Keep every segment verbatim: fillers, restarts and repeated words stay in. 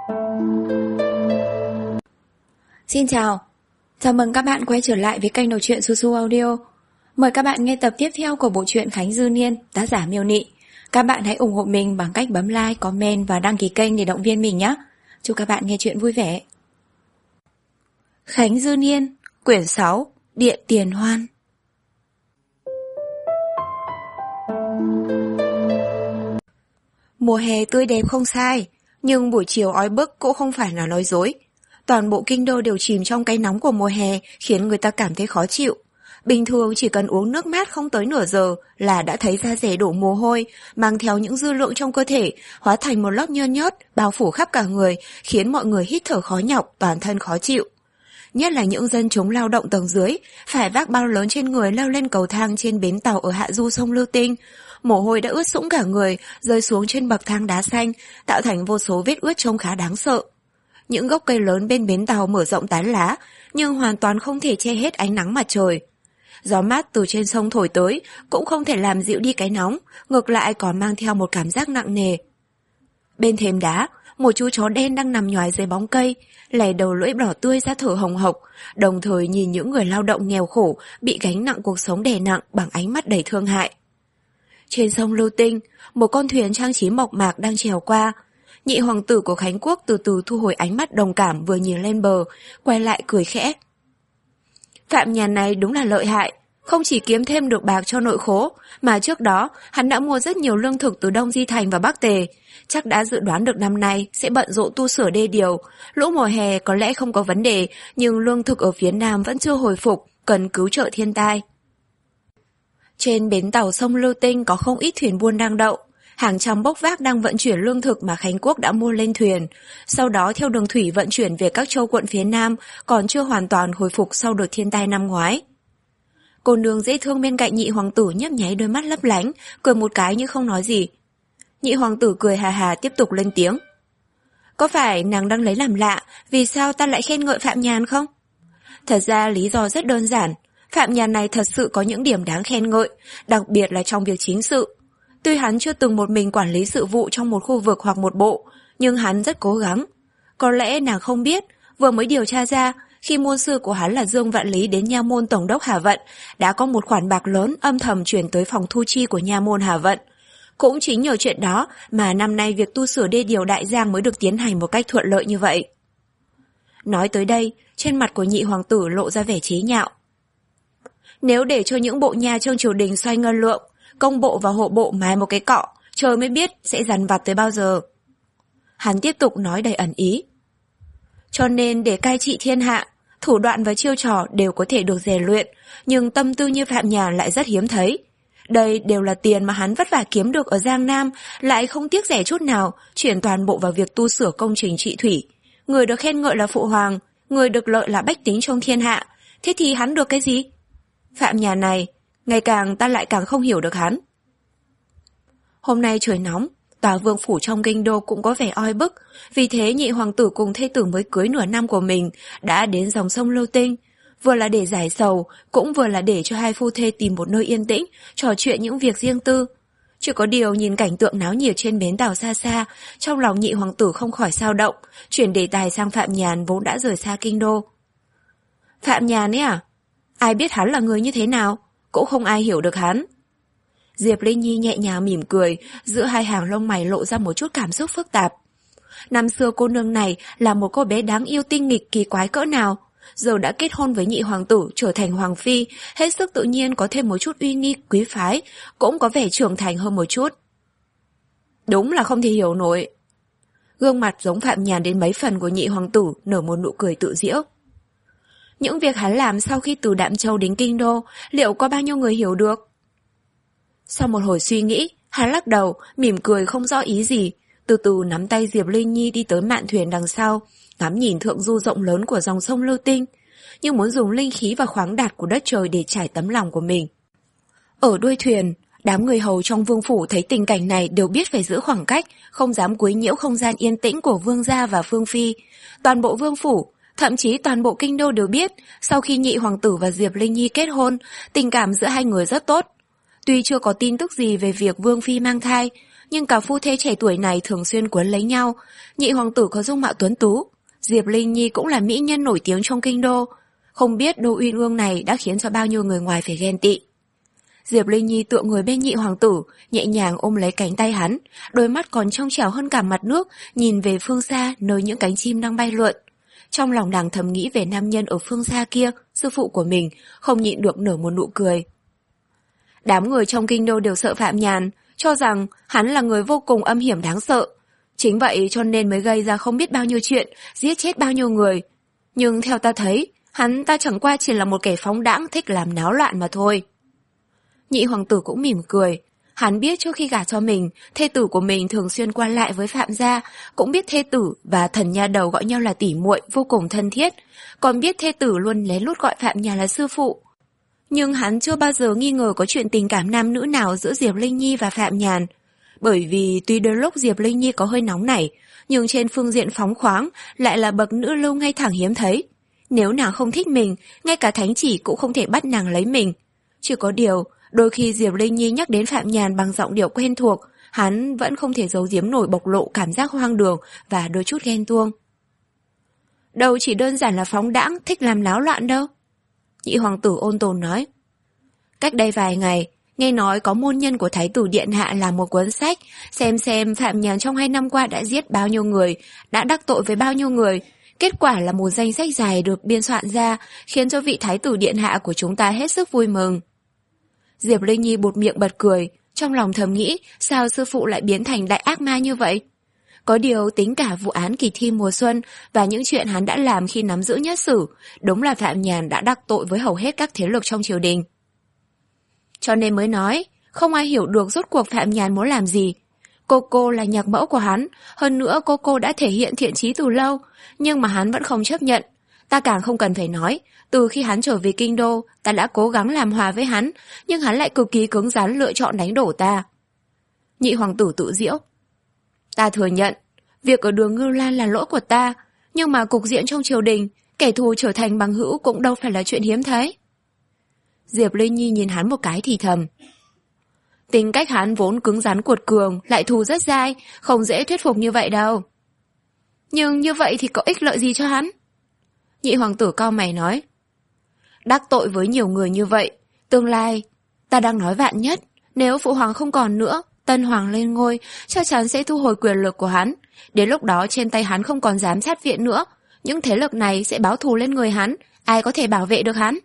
Xin chào, chào mừng các bạn quay trở lại với kênh đọc truyện Su Su Audio. Mời các bạn nghe tập tiếp theo của bộ truyện Khánh Dư Niên, tác giả Miêu Nị. Các bạn hãy ủng hộ mình bằng cách bấm like, comment và đăng ký kênh để động viên mình nhé. Chúc các bạn nghe truyện vui vẻ. Khánh Dư Niên, quyển sáu, Điện Tiền Hoan. Mùa hè tươi đẹp không sai, nhưng buổi chiều oi bức cũng không phải là nói dối. Toàn bộ kinh đô đều chìm trong cái nóng của mùa hè, khiến người ta cảm thấy khó chịu. Bình thường chỉ cần uống nước mát không tới nửa giờ là đã thấy da rẻ đổ mồ hôi, mang theo những dư lượng trong cơ thể, hóa thành một lớp nhơn nhớt, bao phủ khắp cả người, khiến mọi người hít thở khó nhọc, toàn thân khó chịu. Nhất là những dân chúng lao động tầng dưới, phải vác bao lớn trên người leo lên cầu thang trên bến tàu ở hạ du sông Lưu Tinh. Mồ hôi đã ướt sũng cả người, rơi xuống trên bậc thang đá xanh, tạo thành vô số vết ướt trông khá đáng sợ. Những gốc cây lớn bên bến tàu mở rộng tán lá, nhưng hoàn toàn không thể che hết ánh nắng mặt trời. Gió mát từ trên sông thổi tới cũng không thể làm dịu đi cái nóng, ngược lại còn mang theo một cảm giác nặng nề. Bên thềm đá, một chú chó đen đang nằm nhoài dưới bóng cây, lè đầu lưỡi đỏ tươi ra thở hồng hộc, đồng thời nhìn những người lao động nghèo khổ bị gánh nặng cuộc sống đè nặng bằng ánh mắt đầy thương hại. Trên sông Lưu Tinh, một con thuyền trang trí mộc mạc đang chèo qua. Nhị hoàng tử của Khánh Quốc từ từ thu hồi ánh mắt đồng cảm vừa nhìn lên bờ, quay lại cười khẽ. Phạm Nhàn này đúng là lợi hại, không chỉ kiếm thêm được bạc cho nội khố, mà trước đó hắn đã mua rất nhiều lương thực từ Đông Di Thành và Bắc Tề, chắc đã dự đoán được năm nay sẽ bận rộn tu sửa đê điều, lũ mùa hè có lẽ không có vấn đề, nhưng lương thực ở phía Nam vẫn chưa hồi phục, cần cứu trợ thiên tai. Trên bến tàu sông Lưu Tinh có không ít thuyền buôn đang đậu, hàng trăm bốc vác đang vận chuyển lương thực mà Khánh Quốc đã mua lên thuyền, sau đó theo đường thủy vận chuyển về các châu quận phía Nam còn chưa hoàn toàn hồi phục sau đợt thiên tai năm ngoái. Cô nương dễ thương bên cạnh nhị hoàng tử nhấp nháy đôi mắt lấp lánh, cười một cái nhưng không nói gì. Nhị hoàng tử cười hà hà tiếp tục lên tiếng. Có phải nàng đang lấy làm lạ vì sao ta lại khen ngợi Phạm Nhàn không? Thật ra lý do rất đơn giản, Phạm Nhàn này thật sự có những điểm đáng khen ngợi, đặc biệt là trong việc chính sự. Tuy hắn chưa từng một mình quản lý sự vụ trong một khu vực hoặc một bộ, nhưng hắn rất cố gắng. Có lẽ nàng không biết, vừa mới điều tra ra, khi môn sư của hắn là Dương Vạn Lý đến nha môn tổng đốc Hà Vận, đã có một khoản bạc lớn âm thầm chuyển tới phòng thu chi của nha môn Hà Vận. Cũng chính nhờ chuyện đó mà năm nay việc tu sửa đê điều Đại Giang mới được tiến hành một cách thuận lợi như vậy. Nói tới đây, trên mặt của nhị hoàng tử lộ ra vẻ chế nhạo. Nếu để cho những bộ nha trong triều đình xoay ngân lượng, công bộ và hộ bộ mái một cái cọ, trời mới biết sẽ dằn vặt tới bao giờ. Hắn tiếp tục nói đầy ẩn ý. Cho nên để cai trị thiên hạ, thủ đoạn và chiêu trò đều có thể được rèn luyện, nhưng tâm tư như Phạm Nhàn lại rất hiếm thấy. Đây đều là tiền mà hắn vất vả kiếm được ở Giang Nam, lại không tiếc rẻ chút nào, chuyển toàn bộ vào việc tu sửa công trình trị thủy. Người được khen ngợi là phụ hoàng, người được lợi là bách tính trong thiên hạ, thế thì hắn được cái gì? Phạm Nhàn này, ngày càng ta lại càng không hiểu được hắn. Hôm nay trời nóng, tòa vương phủ trong kinh đô cũng có vẻ oi bức, vì thế nhị hoàng tử cùng thê tử mới cưới nửa năm của mình đã đến dòng sông Lưu Tinh, vừa là để giải sầu, cũng vừa là để cho hai phu thê tìm một nơi yên tĩnh, trò chuyện những việc riêng tư. Chỉ có điều nhìn cảnh tượng náo nhiệt trên bến tàu xa xa, trong lòng nhị hoàng tử không khỏi xao động, chuyển đề tài sang Phạm Nhàn vốn đã rời xa kinh đô. Phạm Nhàn ấy à? Ai biết hắn là người như thế nào? Cũng không ai hiểu được hắn. Diệp Linh Nhi nhẹ nhàng mỉm cười, giữa hai hàng lông mày lộ ra một chút cảm xúc phức tạp. Năm xưa cô nương này là một cô bé đáng yêu tinh nghịch kỳ quái cỡ nào, giờ đã kết hôn với nhị hoàng tử trở thành hoàng phi, hết sức tự nhiên có thêm một chút uy nghi quý phái, cũng có vẻ trưởng thành hơn một chút. Đúng là không thể hiểu nổi. Gương mặt giống Phạm Nhàn đến mấy phần của nhị hoàng tử nở một nụ cười tự giễu. Những việc hắn làm sau khi từ Đạm Châu đến Kinh Đô, liệu có bao nhiêu người hiểu được? Sau một hồi suy nghĩ, hắn lắc đầu, mỉm cười không rõ ý gì, từ từ nắm tay Diệp Linh Nhi đi tới mạn thuyền đằng sau, ngắm nhìn thượng du rộng lớn của dòng sông Lưu Tinh, nhưng muốn dùng linh khí và khoáng đạt của đất trời để trải tấm lòng của mình. Ở đuôi thuyền, đám người hầu trong vương phủ thấy tình cảnh này đều biết phải giữ khoảng cách, không dám quấy nhiễu không gian yên tĩnh của vương gia và vương phi. Toàn bộ vương phủ, thậm chí toàn bộ kinh đô đều biết, sau khi nhị hoàng tử và Diệp Linh Nhi kết hôn, tình cảm giữa hai người rất tốt. Tuy chưa có tin tức gì về việc vương phi mang thai, nhưng cả phu thê trẻ tuổi này thường xuyên quấn lấy nhau. Nhị hoàng tử có dung mạo tuấn tú, Diệp Linh Nhi cũng là mỹ nhân nổi tiếng trong kinh đô. Không biết đô uyên ương này đã khiến cho bao nhiêu người ngoài phải ghen tị. Diệp Linh Nhi tựa người bên nhị hoàng tử, nhẹ nhàng ôm lấy cánh tay hắn, đôi mắt còn trong trẻo hơn cả mặt nước, nhìn về phương xa nơi những cánh chim đang bay lượn. Trong lòng nàng thầm nghĩ về nam nhân ở phương xa kia, sư phụ của mình, không nhịn được nở một nụ cười. Đám người trong kinh đô đều sợ Phạm Nhàn, cho rằng hắn là người vô cùng âm hiểm đáng sợ. Chính vậy cho nên mới gây ra không biết bao nhiêu chuyện, giết chết bao nhiêu người. Nhưng theo ta thấy, hắn ta chẳng qua chỉ là một kẻ phóng đãng thích làm náo loạn mà thôi. Nhị hoàng tử cũng mỉm cười. Hắn biết trước khi gả cho mình, thê tử của mình thường xuyên qua lại với Phạm gia, cũng biết thê tử và thần nha đầu gọi nhau là tỉ muội vô cùng thân thiết, còn biết thê tử luôn lén lút gọi Phạm Nhàn là sư phụ. Nhưng hắn chưa bao giờ nghi ngờ có chuyện tình cảm nam nữ nào giữa Diệp Linh Nhi và Phạm Nhàn. Bởi vì tuy đôi lúc Diệp Linh Nhi có hơi nóng nảy, nhưng trên phương diện phóng khoáng lại là bậc nữ lưu ngay thẳng hiếm thấy. Nếu nàng không thích mình, ngay cả thánh chỉ cũng không thể bắt nàng lấy mình. Chỉ có điều, đôi khi Diệp Linh Nhi nhắc đến Phạm Nhàn bằng giọng điệu quen thuộc, hắn vẫn không thể giấu giếm nổi bộc lộ cảm giác hoang đường và đôi chút ghen tuông. Đâu chỉ đơn giản là phóng đãng, thích làm náo loạn đâu. Nhị hoàng tử ôn tồn nói. Cách đây vài ngày, nghe nói có môn nhân của Thái tử Điện Hạ làm một cuốn sách, xem xem Phạm Nhàn trong hai năm qua đã giết bao nhiêu người, đã đắc tội với bao nhiêu người. Kết quả là một danh sách dài được biên soạn ra, khiến cho vị Thái tử Điện Hạ của chúng ta hết sức vui mừng. Diệp Linh Nhi buột miệng bật cười, trong lòng thầm nghĩ sao sư phụ lại biến thành đại ác ma như vậy. Có điều tính cả vụ án kỳ thi mùa xuân và những chuyện hắn đã làm khi nắm giữ nhất sử, đúng là Phạm Nhàn đã đắc tội với hầu hết các thế lực trong triều đình. Cho nên mới nói, không ai hiểu được rốt cuộc Phạm Nhàn muốn làm gì. Cô cô là nhạc mẫu của hắn, hơn nữa cô cô đã thể hiện thiện chí từ lâu, nhưng mà hắn vẫn không chấp nhận. Ta càng không cần phải nói, từ khi hắn trở về kinh đô, ta đã cố gắng làm hòa với hắn, nhưng hắn lại cực kỳ cứng rắn lựa chọn đánh đổ ta. Nhị hoàng tử tự giễu. Ta thừa nhận, việc ở đường Ngưu Lan là lỗi của ta, nhưng mà cục diện trong triều đình, kẻ thù trở thành bằng hữu cũng đâu phải là chuyện hiếm thấy. Diệp Linh Nhi nhìn hắn một cái thì thầm. Tính cách hắn vốn cứng rắn cuột cường, lại thù rất dai, không dễ thuyết phục như vậy đâu. Nhưng như vậy thì có ích lợi gì cho hắn? Nhị hoàng tử cau mày nói. Đắc tội với nhiều người như vậy, tương lai, ta đang nói vạn nhất, nếu phụ hoàng không còn nữa, tân hoàng lên ngôi, chắc chắn sẽ thu hồi quyền lực của hắn. Đến lúc đó trên tay hắn không còn dám sát viện nữa, những thế lực này sẽ báo thù lên người hắn, ai có thể bảo vệ được hắn?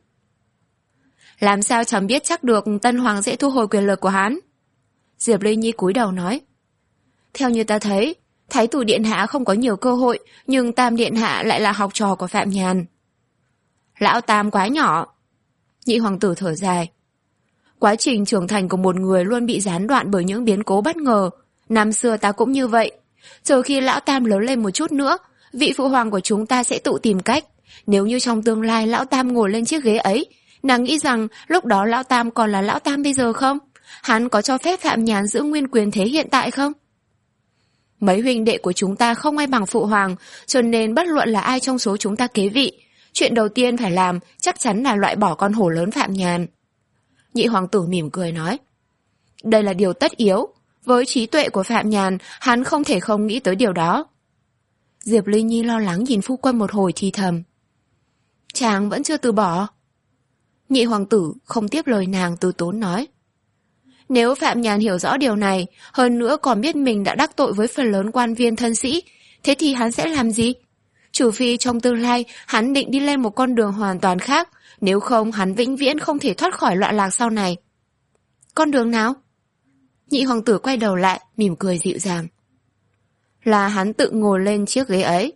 Làm sao chẳng biết chắc được tân hoàng sẽ thu hồi quyền lực của hắn? Diệp Linh Nhi cúi đầu nói. Theo như ta thấy, Thái tử Điện Hạ không có nhiều cơ hội, nhưng Tam Điện Hạ lại là học trò của Phạm Nhàn. Lão Tam quá nhỏ. Nhị hoàng tử thở dài. Quá trình trưởng thành của một người luôn bị gián đoạn bởi những biến cố bất ngờ. Năm xưa ta cũng như vậy. Chờ khi lão Tam lớn lên một chút nữa, vị phụ hoàng của chúng ta sẽ tự tìm cách. Nếu như trong tương lai lão Tam ngồi lên chiếc ghế ấy, nàng nghĩ rằng lúc đó lão Tam còn là lão Tam bây giờ không? Hắn có cho phép Phạm Nhàn giữ nguyên quyền thế hiện tại không? Mấy huynh đệ của chúng ta không ai bằng phụ hoàng, cho nên bất luận là ai trong số chúng ta kế vị, chuyện đầu tiên phải làm chắc chắn là loại bỏ con hổ lớn Phạm Nhàn. Nhị hoàng tử mỉm cười nói. Đây là điều tất yếu. Với trí tuệ của Phạm Nhàn, hắn không thể không nghĩ tới điều đó. Diệp Linh Nhi lo lắng nhìn phu quân một hồi thì thầm. Chàng vẫn chưa từ bỏ. Nhị hoàng tử không tiếp lời nàng, từ tốn nói. Nếu Phạm Nhàn hiểu rõ điều này, hơn nữa còn biết mình đã đắc tội với phần lớn quan viên thân sĩ, thế thì hắn sẽ làm gì? Trừ phi trong tương lai hắn định đi lên một con đường hoàn toàn khác, nếu không hắn vĩnh viễn không thể thoát khỏi loạn lạc sau này. Con đường nào? Nhị hoàng tử quay đầu lại, mỉm cười dịu dàng. Là hắn tự ngồi lên chiếc ghế ấy.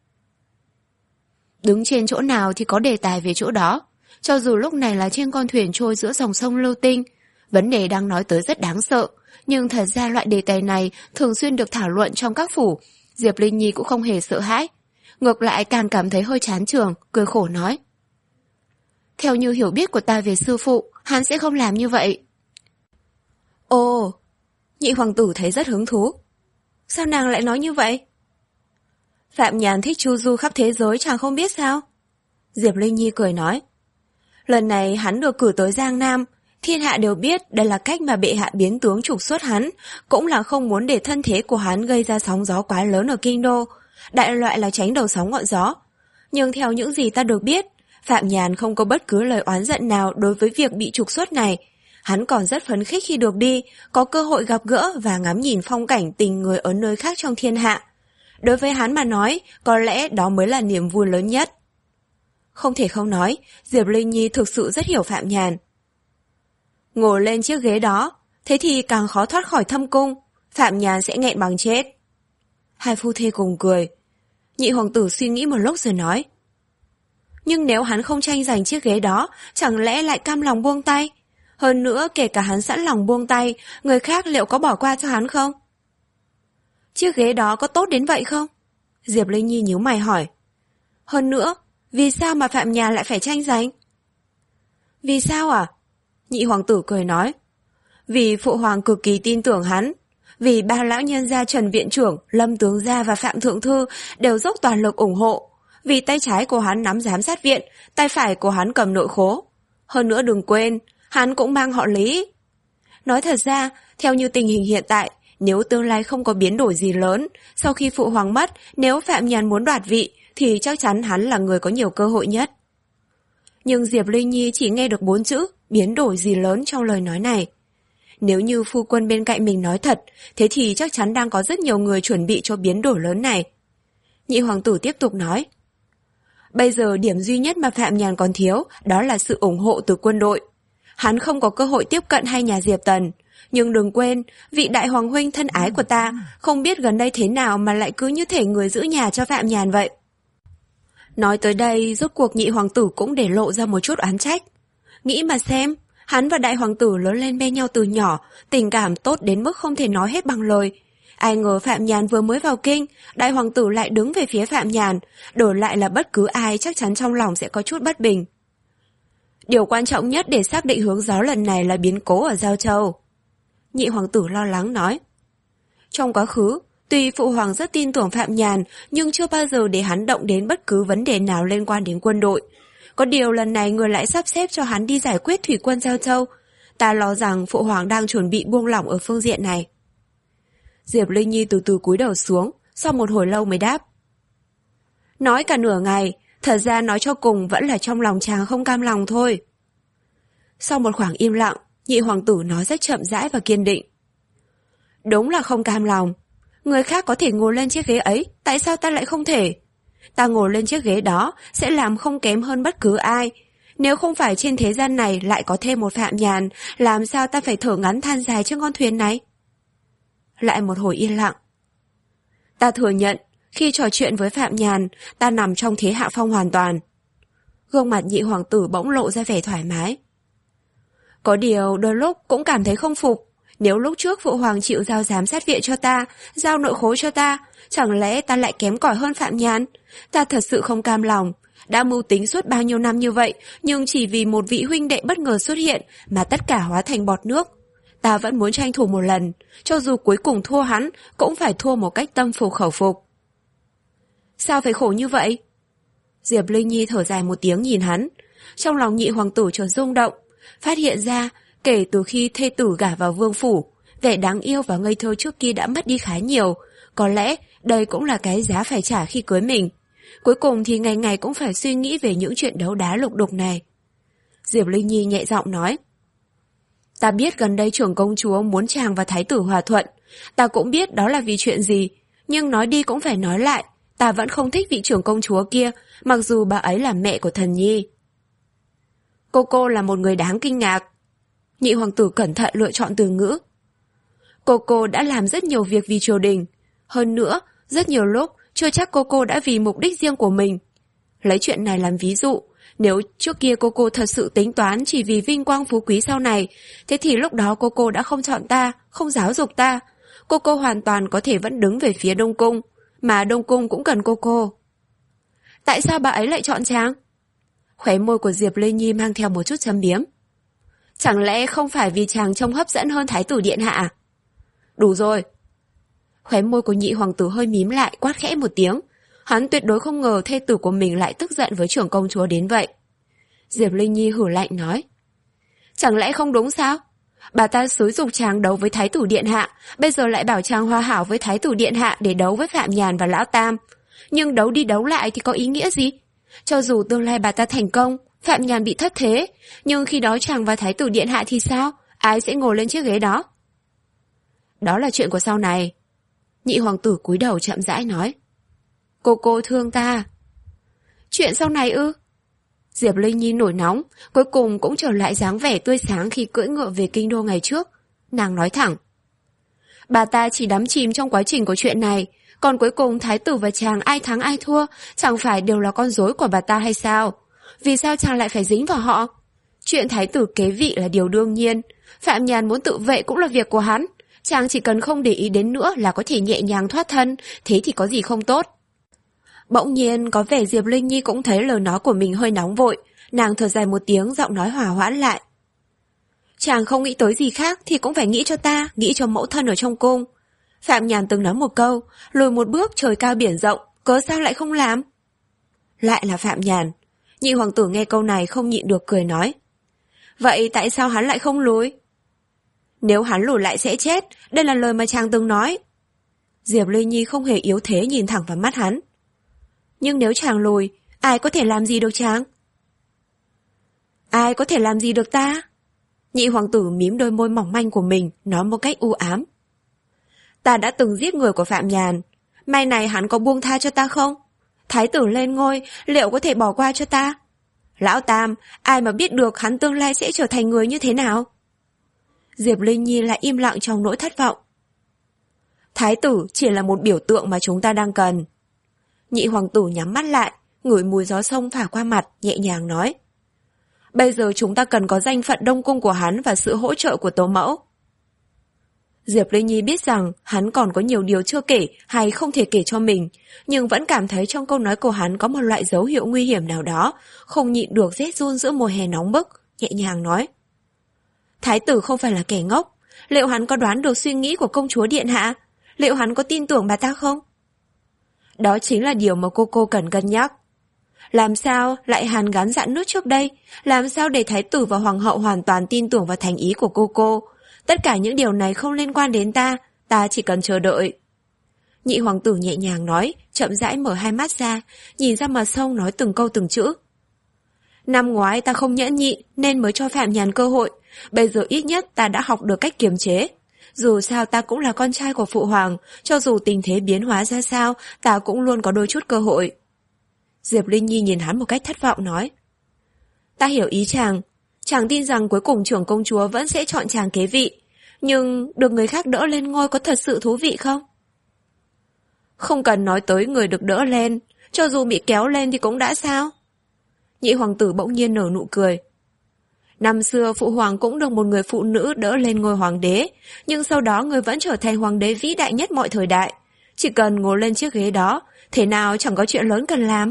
Đứng trên chỗ nào thì có đề tài về chỗ đó. Cho dù lúc này là trên con thuyền trôi giữa dòng sông lưu tinh, vấn đề đang nói tới rất đáng sợ, nhưng thật ra loại đề tài này thường xuyên được thảo luận trong các phủ. Diệp Linh Nhi cũng không hề sợ hãi, ngược lại càng cảm thấy hơi chán chường, cười khổ nói. Theo như hiểu biết của ta về sư phụ, hắn sẽ không làm như vậy. Ồ, nhị hoàng tử thấy rất hứng thú. Sao nàng lại nói như vậy? Phạm Nhàn thích chu du khắp thế giới chàng không biết sao? Diệp Linh Nhi cười nói. Lần này hắn được cử tới Giang Nam, Thiên hạ đều biết đây là cách mà bệ hạ biến tướng trục xuất hắn, cũng là không muốn để thân thế của hắn gây ra sóng gió quá lớn ở kinh đô. Đại loại là tránh đầu sóng ngọn gió. Nhưng theo những gì ta được biết, Phạm Nhàn không có bất cứ lời oán giận nào đối với việc bị trục xuất này. Hắn còn rất phấn khích khi được đi, có cơ hội gặp gỡ và ngắm nhìn phong cảnh tình người ở nơi khác trong thiên hạ. Đối với hắn mà nói, có lẽ đó mới là niềm vui lớn nhất. Không thể không nói, Diệp Linh Nhi thực sự rất hiểu Phạm Nhàn. Ngồi lên chiếc ghế đó, thế thì càng khó thoát khỏi thâm cung, Phạm Nhàn sẽ nghẹn bằng chết. Hai phu thê cùng cười. Nhị hoàng tử suy nghĩ một lúc rồi nói. Nhưng nếu hắn không tranh giành chiếc ghế đó, chẳng lẽ lại cam lòng buông tay? Hơn nữa, kể cả hắn sẵn lòng buông tay, người khác liệu có bỏ qua cho hắn không? Chiếc ghế đó có tốt đến vậy không? Diệp Linh Nhi nhíu mày hỏi. Hơn nữa, vì sao mà Phạm Nhàn lại phải tranh giành? Vì sao à? Nhị hoàng tử cười nói. Vì phụ hoàng cực kỳ tin tưởng hắn. Vì ba lão nhân gia Trần Viện Trưởng, Lâm Tướng Gia và Phạm Thượng Thư đều dốc toàn lực ủng hộ. Vì tay trái của hắn nắm giám sát viện, tay phải của hắn cầm nội khố. Hơn nữa đừng quên, hắn cũng mang họ Lý. Nói thật ra, theo như tình hình hiện tại, nếu tương lai không có biến đổi gì lớn, sau khi phụ hoàng mất, nếu Phạm Nhàn muốn đoạt vị, thì chắc chắn hắn là người có nhiều cơ hội nhất. Nhưng Diệp Linh Nhi chỉ nghe được bốn chữ biến đổi gì lớn trong lời nói này. Nếu như phu quân bên cạnh mình nói thật, thế thì chắc chắn đang có rất nhiều người chuẩn bị cho biến đổi lớn này. Nhị hoàng tử tiếp tục nói. Bây giờ điểm duy nhất mà Phạm Nhàn còn thiếu, đó là sự ủng hộ từ quân đội. Hắn không có cơ hội tiếp cận hai nhà Diệp Tần. Nhưng đừng quên, vị đại hoàng huynh thân ái của ta, không biết gần đây thế nào mà lại cứ như thể người giữ nhà cho Phạm Nhàn vậy. Nói tới đây, rốt cuộc nhị hoàng tử cũng để lộ ra một chút oán trách. Nghĩ mà xem, hắn và đại hoàng tử lớn lên bên nhau từ nhỏ, tình cảm tốt đến mức không thể nói hết bằng lời. Ai ngờ Phạm Nhàn vừa mới vào kinh, đại hoàng tử lại đứng về phía Phạm Nhàn, đổi lại là bất cứ ai chắc chắn trong lòng sẽ có chút bất bình. Điều quan trọng nhất để xác định hướng gió lần này là biến cố ở Giao Châu. Nhị hoàng tử lo lắng nói. Trong quá khứ, tuy phụ hoàng rất tin tưởng Phạm Nhàn, nhưng chưa bao giờ để hắn động đến bất cứ vấn đề nào liên quan đến quân đội. Có điều lần này người lại sắp xếp cho hắn đi giải quyết thủy quân Giao Châu. Ta lo rằng phụ hoàng đang chuẩn bị buông lỏng ở phương diện này. Diệp Linh Nhi từ từ cúi đầu xuống, sau một hồi lâu mới đáp. Nói cả nửa ngày, thật ra nói cho cùng vẫn là trong lòng chàng không cam lòng thôi. Sau một khoảng im lặng, nhị hoàng tử nói rất chậm rãi và kiên định. Đúng là không cam lòng. Người khác có thể ngồi lên chiếc ghế ấy, tại sao ta lại không thể? Ta ngồi lên chiếc ghế đó sẽ làm không kém hơn bất cứ ai. Nếu không phải trên thế gian này lại có thêm một Phạm Nhàn, làm sao ta phải thở ngắn than dài trên con thuyền này? Lại một hồi yên lặng. Ta thừa nhận, khi trò chuyện với Phạm Nhàn, ta nằm trong thế hạ phong hoàn toàn. Gương mặt nhị hoàng tử bỗng lộ ra vẻ thoải mái. Có điều đôi lúc cũng cảm thấy không phục. Nếu lúc trước phụ hoàng chịu giao giám sát viện cho ta, giao nội khố cho ta, chẳng lẽ ta lại kém cỏi hơn Phạm Nhàn? Ta thật sự không cam lòng. Đã mưu tính suốt bao nhiêu năm như vậy, nhưng chỉ vì một vị huynh đệ bất ngờ xuất hiện mà tất cả hóa thành bọt nước. Ta vẫn muốn tranh thủ một lần, cho dù cuối cùng thua hắn, cũng phải thua một cách tâm phục khẩu phục. Sao phải khổ như vậy? Diệp Linh Nhi thở dài một tiếng nhìn hắn. Trong lòng nhị hoàng tử chợt rung động, phát hiện ra kể từ khi thê tử gả vào vương phủ, vẻ đáng yêu và ngây thơ trước kia đã mất đi khá nhiều. Có lẽ đây cũng là cái giá phải trả khi cưới mình. Cuối cùng thì ngày ngày cũng phải suy nghĩ về những chuyện đấu đá lục đục này. Diệp Linh Nhi nhẹ giọng nói. Ta biết gần đây trưởng công chúa muốn chàng và thái tử hòa thuận. Ta cũng biết đó là vì chuyện gì. Nhưng nói đi cũng phải nói lại. Ta vẫn không thích vị trưởng công chúa kia, mặc dù bà ấy là mẹ của thần nhi. Cô cô là một người đáng kinh ngạc. Nhị hoàng tử cẩn thận lựa chọn từ ngữ. Cô cô đã làm rất nhiều việc vì triều đình. Hơn nữa, rất nhiều lúc chưa chắc cô cô đã vì mục đích riêng của mình. Lấy chuyện này làm ví dụ, nếu trước kia cô cô thật sự tính toán chỉ vì vinh quang phú quý sau này, thế thì lúc đó cô cô đã không chọn ta, không giáo dục ta. Cô cô hoàn toàn có thể vẫn đứng về phía Đông Cung, mà Đông Cung cũng cần cô cô. Tại sao bà ấy lại chọn chàng? Khóe môi của Diệp Linh Nhi mang theo một chút châm biếm. Chẳng lẽ không phải vì chàng trông hấp dẫn hơn thái tử điện hạ? Đủ rồi. Khóe môi của nhị hoàng tử hơi mím lại, quát khẽ một tiếng. Hắn tuyệt đối không ngờ thê tử của mình lại tức giận với trưởng công chúa đến vậy. Diệp Linh Nhi hử lạnh nói. Chẳng lẽ không đúng sao? Bà ta xúi giục chàng đấu với Thái tử Điện Hạ, bây giờ lại bảo chàng hòa hảo với Thái tử Điện Hạ để đấu với Phạm Nhàn và Lão Tam. Nhưng đấu đi đấu lại thì có ý nghĩa gì? Cho dù tương lai bà ta thành công, Phạm Nhàn bị thất thế, nhưng khi đó chàng và Thái tử Điện Hạ thì sao? Ai sẽ ngồi lên chiếc ghế đó? Đó là chuyện của sau này. Nhị hoàng tử cúi đầu chậm rãi nói. Cô cô thương ta. Chuyện sau này ư? Diệp Linh Nhi nổi nóng, cuối cùng cũng trở lại dáng vẻ tươi sáng khi cưỡi ngựa về kinh đô ngày trước. Nàng nói thẳng. Bà ta chỉ đắm chìm trong quá trình của chuyện này, còn cuối cùng thái tử và chàng ai thắng ai thua, chẳng phải đều là con rối của bà ta hay sao? Vì sao chàng lại phải dính vào họ? Chuyện thái tử kế vị là điều đương nhiên, Phạm Nhàn muốn tự vệ cũng là việc của hắn. Chàng chỉ cần không để ý đến nữa là có thể nhẹ nhàng thoát thân, thế thì có gì không tốt. Bỗng nhiên có vẻ Diệp Linh Nhi cũng thấy lời nói của mình hơi nóng vội, nàng thở dài một tiếng, giọng nói hòa hoãn lại. Chàng không nghĩ tới gì khác thì cũng phải nghĩ cho ta, nghĩ cho mẫu thân ở trong cung. Phạm Nhàn từng nói một câu, lùi một bước trời cao biển rộng, cớ sao lại không làm? Lại là Phạm Nhàn. Nhị hoàng tử nghe câu này không nhịn được cười nói. Vậy tại sao hắn lại không lùi? Nếu hắn lùi lại sẽ chết, đây là lời mà chàng từng nói. Diệp Linh Nhi không hề yếu thế nhìn thẳng vào mắt hắn. Nhưng nếu chàng lùi, ai có thể làm gì được chàng? Ai có thể làm gì được ta? Nhị hoàng tử mím đôi môi mỏng manh của mình, nói một cách u ám. Ta đã từng giết người của Phạm Nhàn, may này hắn có buông tha cho ta không? Thái tử lên ngôi, liệu có thể bỏ qua cho ta? Lão Tam, ai mà biết được hắn tương lai sẽ trở thành người như thế nào? Diệp Linh Nhi lại im lặng trong nỗi thất vọng. Thái tử chỉ là một biểu tượng mà chúng ta đang cần. Nhị hoàng tử nhắm mắt lại, ngửi mùi gió sông phả qua mặt, nhẹ nhàng nói. Bây giờ chúng ta cần có danh phận đông cung của hắn và sự hỗ trợ của Tố Mẫu. Diệp Linh Nhi biết rằng hắn còn có nhiều điều chưa kể hay không thể kể cho mình, nhưng vẫn cảm thấy trong câu nói của hắn có một loại dấu hiệu nguy hiểm nào đó, không nhịn được rét run giữa mùa hè nóng bức, nhẹ nhàng nói. Thái tử không phải là kẻ ngốc, liệu hắn có đoán được suy nghĩ của công chúa Điện Hạ? Liệu hắn có tin tưởng bà ta không? Đó chính là điều mà cô cô cần cân nhắc. Làm sao lại hàn gắn dạn nước trước đây? Làm sao để thái tử và hoàng hậu hoàn toàn tin tưởng vào thành ý của cô cô? Tất cả những điều này không liên quan đến ta, ta chỉ cần chờ đợi. Nhị hoàng tử nhẹ nhàng nói, chậm rãi mở hai mắt ra, nhìn ra mặt sông nói từng câu từng chữ. Năm ngoái ta không nhẫn nhịn nên mới cho Phạm Nhàn cơ hội, bây giờ ít nhất ta đã học được cách kiềm chế. Dù sao ta cũng là con trai của phụ hoàng, cho dù tình thế biến hóa ra sao, ta cũng luôn có đôi chút cơ hội. Diệp Linh Nhi nhìn hắn một cách thất vọng nói. Ta hiểu ý chàng, chàng tin rằng cuối cùng trưởng công chúa vẫn sẽ chọn chàng kế vị, nhưng được người khác đỡ lên ngôi có thật sự thú vị không? Không cần nói tới người được đỡ lên, cho dù bị kéo lên thì cũng đã sao? Nhị hoàng tử bỗng nhiên nở nụ cười. Năm xưa phụ hoàng cũng được một người phụ nữ đỡ lên ngôi hoàng đế, nhưng sau đó người vẫn trở thành hoàng đế vĩ đại nhất mọi thời đại. Chỉ cần ngồi lên chiếc ghế đó, thế nào chẳng có chuyện lớn cần làm.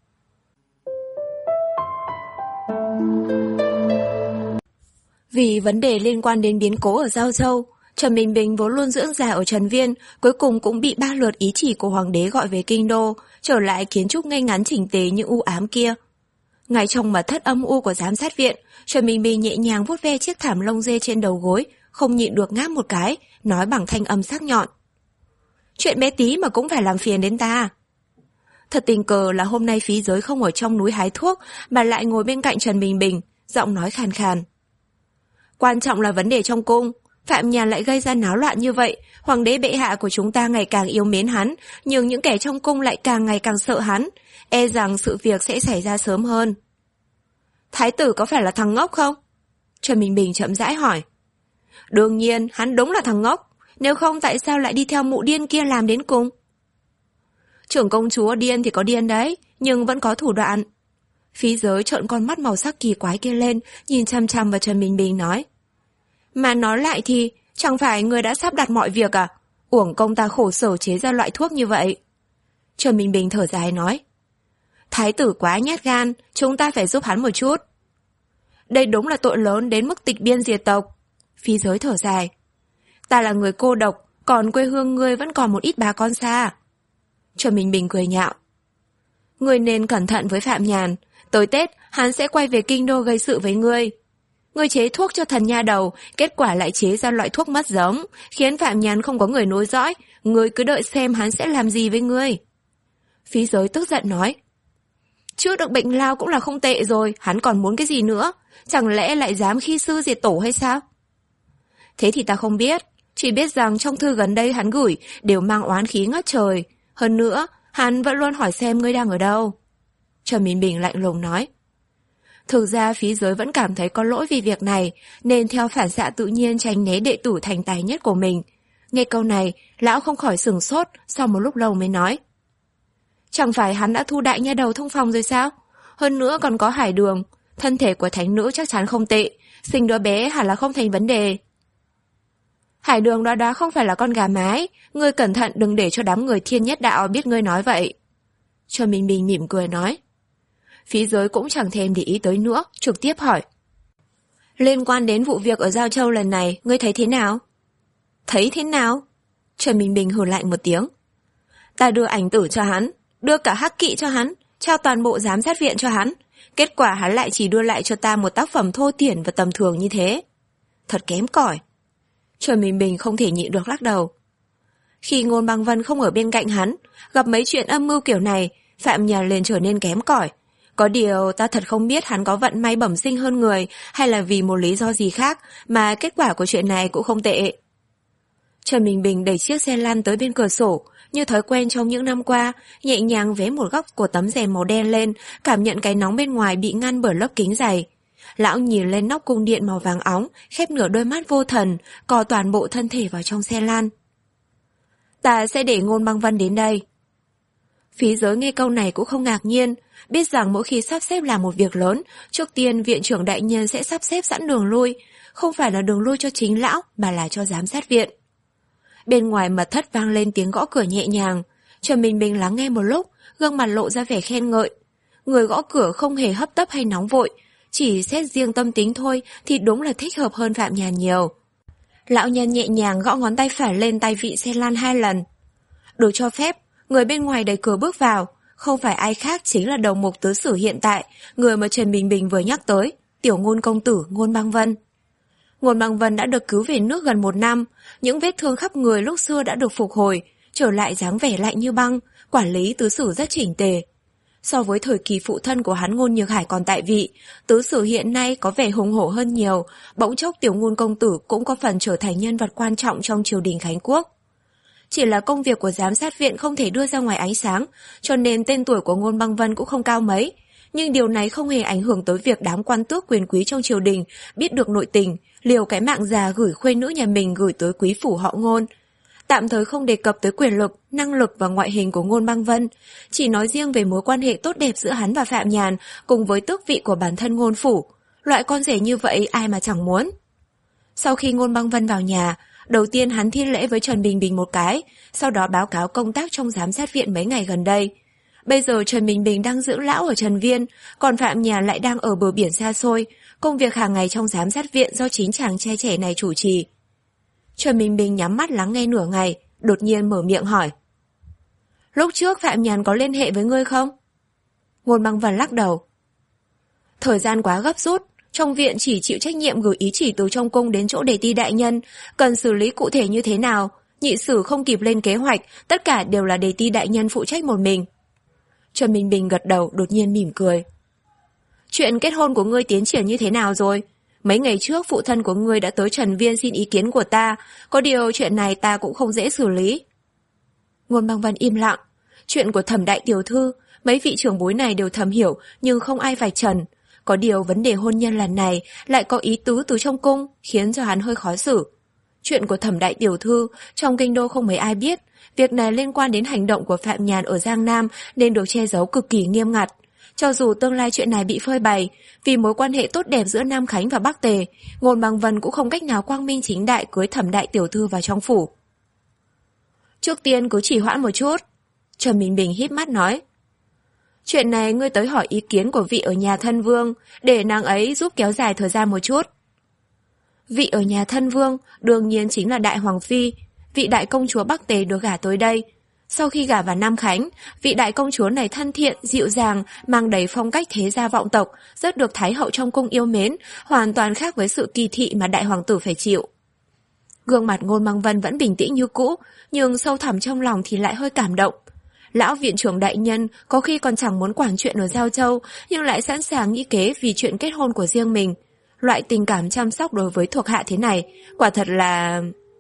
Vì vấn đề liên quan đến biến cố ở Giao Châu, Trần Bình Bình vốn luôn dưỡng già ở Trần Viên, cuối cùng cũng bị ba lượt ý chỉ của hoàng đế gọi về kinh đô, trở lại kiến trúc ngay ngắn chỉnh tề như u ám kia. Ngay trong mật thất âm u của giám sát viện, Trần Bình Bình nhẹ nhàng vuốt ve chiếc thảm lông dê trên đầu gối, không nhịn được ngáp một cái, nói bằng thanh âm sắc nhọn. Chuyện bé tí mà cũng phải làm phiền đến ta. Thật tình cờ là hôm nay Phí Giới không ở trong núi hái thuốc, mà lại ngồi bên cạnh Trần Bình Bình, giọng nói khàn khàn. Quan trọng là vấn đề trong cung, Phạm Nhàn lại gây ra náo loạn như vậy, hoàng đế bệ hạ của chúng ta ngày càng yêu mến hắn, nhưng những kẻ trong cung lại càng ngày càng sợ hắn, e rằng sự việc sẽ xảy ra sớm hơn. Thái tử có phải là thằng ngốc không? Trần Bình Bình chậm rãi hỏi. Đương nhiên, hắn đúng là thằng ngốc, nếu không tại sao lại đi theo mụ điên kia làm đến cùng? Trưởng công chúa điên thì có điên đấy, nhưng vẫn có thủ đoạn. Phí Giới trợn con mắt màu sắc kỳ quái kia lên, nhìn chăm chăm vào Trần Bình Bình nói. Mà nói lại thì, chẳng phải người đã sắp đặt mọi việc à? Uổng công ta khổ sở chế ra loại thuốc như vậy. Trần Bình Bình thở dài nói. Thái tử quá nhát gan, chúng ta phải giúp hắn một chút. Đây đúng là tội lớn đến mức tịch biên diệt tộc. Phí Giới thở dài. Ta là người cô độc, còn quê hương ngươi vẫn còn một ít bà con xa. Trần Bình Bình cười nhạo. Ngươi nên cẩn thận với Phạm Nhàn, tới Tết hắn sẽ quay về kinh đô gây sự với ngươi. Ngươi chế thuốc cho thần nha đầu, kết quả lại chế ra loại thuốc mất giống, khiến Phạm Nhàn không có người nối dõi. Ngươi cứ đợi xem hắn sẽ làm gì với ngươi. Phí Giới tức giận nói. Chữa được bệnh lao cũng là không tệ rồi, hắn còn muốn cái gì nữa? Chẳng lẽ lại dám khi sư diệt tổ hay sao? Thế thì ta không biết, chỉ biết rằng trong thư gần đây hắn gửi đều mang oán khí ngất trời. Hơn nữa, hắn vẫn luôn hỏi xem ngươi đang ở đâu. Trần Minh Bình lạnh lùng nói. Thực ra Phí Giới vẫn cảm thấy có lỗi vì việc này, nên theo phản xạ tự nhiên tránh né đệ tử thành tài nhất của mình. Nghe câu này, lão không khỏi sửng sốt, sau một lúc lâu mới nói. Chẳng phải hắn đã thu đại nha đầu thông phòng rồi sao? Hơn nữa còn có Hải Đường, thân thể của thánh nữ chắc chắn không tệ, sinh đứa bé hẳn là không thành vấn đề. Hải Đường đó đó không phải là con gà mái, ngươi cẩn thận đừng để cho đám người Thiên Nhất Đạo biết ngươi nói vậy. Trần Minh Bình mỉm cười nói. Phí Giới cũng chẳng thèm để ý tới nữa, trực tiếp hỏi. Liên quan đến vụ việc ở Giao Châu lần này, ngươi thấy thế nào? Thấy thế nào? Trần Minh Bình hừ lạnh một tiếng. Ta đưa ảnh tử cho hắn, đưa cả hắc kỵ cho hắn, trao toàn bộ giám sát viện cho hắn. Kết quả hắn lại chỉ đưa lại cho ta một tác phẩm thô thiển và tầm thường như thế. Thật kém cỏi. Trần Minh Bình không thể nhịn được lắc đầu. Khi Ngôn Băng Vân không ở bên cạnh hắn, gặp mấy chuyện âm mưu kiểu này, Phạm Nhàn liền trở nên kém cỏi. Có điều ta thật không biết hắn có vận may bẩm sinh hơn người hay là vì một lý do gì khác mà kết quả của chuyện này cũng không tệ. Trần Minh Bình đẩy chiếc xe lăn tới bên cửa sổ, như thói quen trong những năm qua, nhẹ nhàng vén một góc của tấm rèm màu đen lên, cảm nhận cái nóng bên ngoài bị ngăn bởi lớp kính dày. Lão nhìn lên nóc cung điện màu vàng óng, khép nửa đôi mắt vô thần, cò toàn bộ thân thể vào trong xe lăn. Ta sẽ để Ngôn Băng Vân đến đây. Phí Giới nghe câu này cũng không ngạc nhiên, biết rằng mỗi khi sắp xếp làm một việc lớn, trước tiên viện trưởng đại nhân sẽ sắp xếp sẵn đường lui, không phải là đường lui cho chính lão mà là cho giám sát viện. Bên ngoài mật thất vang lên tiếng gõ cửa nhẹ nhàng. Trần Minh Bình lắng nghe một lúc, gương mặt lộ ra vẻ khen ngợi. Người gõ cửa không hề hấp tấp hay nóng vội, chỉ xét riêng tâm tính thôi thì đúng là thích hợp hơn Phạm Nhàn nhiều. Lão nhân nhẹ nhàng gõ ngón tay phải lên tay vị xe lăn hai lần. Được cho phép, người bên ngoài đẩy cửa bước vào, không phải ai khác chính là đầu mục tứ sử hiện tại, người mà Trần Bình Bình vừa nhắc tới, tiểu Ngôn công tử Ngôn Băng Vân. Ngôn Băng Vân đã được cứu về nước gần một năm, những vết thương khắp người lúc xưa đã được phục hồi, trở lại dáng vẻ lạnh như băng, quản lý tứ sử rất chỉnh tề. So với thời kỳ phụ thân của hắn Ngôn Nhược Hải còn tại vị, tứ sử hiện nay có vẻ hùng hổ hơn nhiều, bỗng chốc tiểu Ngôn công tử cũng có phần trở thành nhân vật quan trọng trong triều đình Khánh Quốc. Chỉ là công việc của giám sát viện không thể đưa ra ngoài ánh sáng, cho nên tên tuổi của Ngôn Băng Vân cũng không cao mấy. Nhưng điều này không hề ảnh hưởng tới việc đám quan tước quyền quý trong triều đình biết được nội tình, liều cái mạng già gửi khuê nữ nhà mình gửi tới quý phủ họ Ngôn. Tạm thời không đề cập tới quyền lực, năng lực và ngoại hình của Ngôn Băng Vân, chỉ nói riêng về mối quan hệ tốt đẹp giữa hắn và Phạm Nhàn cùng với tước vị của bản thân Ngôn phủ. Loại con rể như vậy ai mà chẳng muốn. Sau khi Ngôn Băng Vân vào nhà, đầu tiên hắn thi lễ với Trần Bình Bình một cái, sau đó báo cáo công tác trong giám sát viện mấy ngày gần đây. Bây giờ Trần Bình Bình đang dưỡng lão ở Trần Viên, còn Phạm Nhàn lại đang ở bờ biển xa xôi, công việc hàng ngày trong giám sát viện do chính chàng trai trẻ này chủ trì. Trần Bình Bình nhắm mắt lắng nghe nửa ngày, đột nhiên mở miệng hỏi. Lúc trước Phạm Nhàn có liên hệ với ngươi không? Ngôn Băng Vân lắc đầu. Thời gian quá gấp rút, trong viện chỉ chịu trách nhiệm gửi ý chỉ từ trong cung đến chỗ đề ti đại nhân, cần xử lý cụ thể như thế nào, nhị sử không kịp lên kế hoạch, tất cả đều là đề ti đại nhân phụ trách một mình. Trần Minh Bình gật đầu, đột nhiên mỉm cười. Chuyện kết hôn của ngươi tiến triển như thế nào rồi? Mấy ngày trước phụ thân của ngươi đã tới Trần Viên xin ý kiến của ta, có điều chuyện này ta cũng không dễ xử lý. Ngôn Băng Vân im lặng. Chuyện của Thẩm đại tiểu thư, mấy vị trưởng bối này đều thầm hiểu nhưng không ai vạch trần. Có điều vấn đề hôn nhân lần này lại có ý tứ từ trong cung, khiến cho hắn hơi khó xử. Chuyện của Thẩm đại tiểu thư, trong kinh đô không mấy ai biết. Việc này liên quan đến hành động của Phạm Nhàn ở Giang Nam nên được che giấu cực kỳ nghiêm ngặt. Cho dù tương lai chuyện này bị phơi bày, vì mối quan hệ tốt đẹp giữa Nam Khánh và Bắc Tề, Ngôn Băng Vân cũng không cách nào quang minh chính đại cưới Thẩm đại tiểu thư vào trong phủ. Trước tiên cứ chỉ hoãn một chút. Trần Minh Bình híp mắt nói. Chuyện này ngươi tới hỏi ý kiến của vị ở nhà thân vương, để nàng ấy giúp kéo dài thời gian một chút. Vị ở nhà thân vương đương nhiên chính là Đại Hoàng Phi, vị đại công chúa Bắc Tề được gả tới đây. Sau khi gả vào Nam Khánh, vị đại công chúa này thân thiện, dịu dàng, mang đầy phong cách thế gia vọng tộc, rất được Thái hậu trong cung yêu mến, hoàn toàn khác với sự kỳ thị mà đại hoàng tử phải chịu. Gương mặt Ngôn Băng Vân vẫn bình tĩnh như cũ, nhưng sâu thẳm trong lòng thì lại hơi cảm động. Lão viện trưởng đại nhân có khi còn chẳng muốn quản chuyện ở Giao Châu, nhưng lại sẵn sàng nghĩ kế vì chuyện kết hôn của riêng mình. Loại tình cảm chăm sóc đối với thuộc hạ thế này, quả thật là...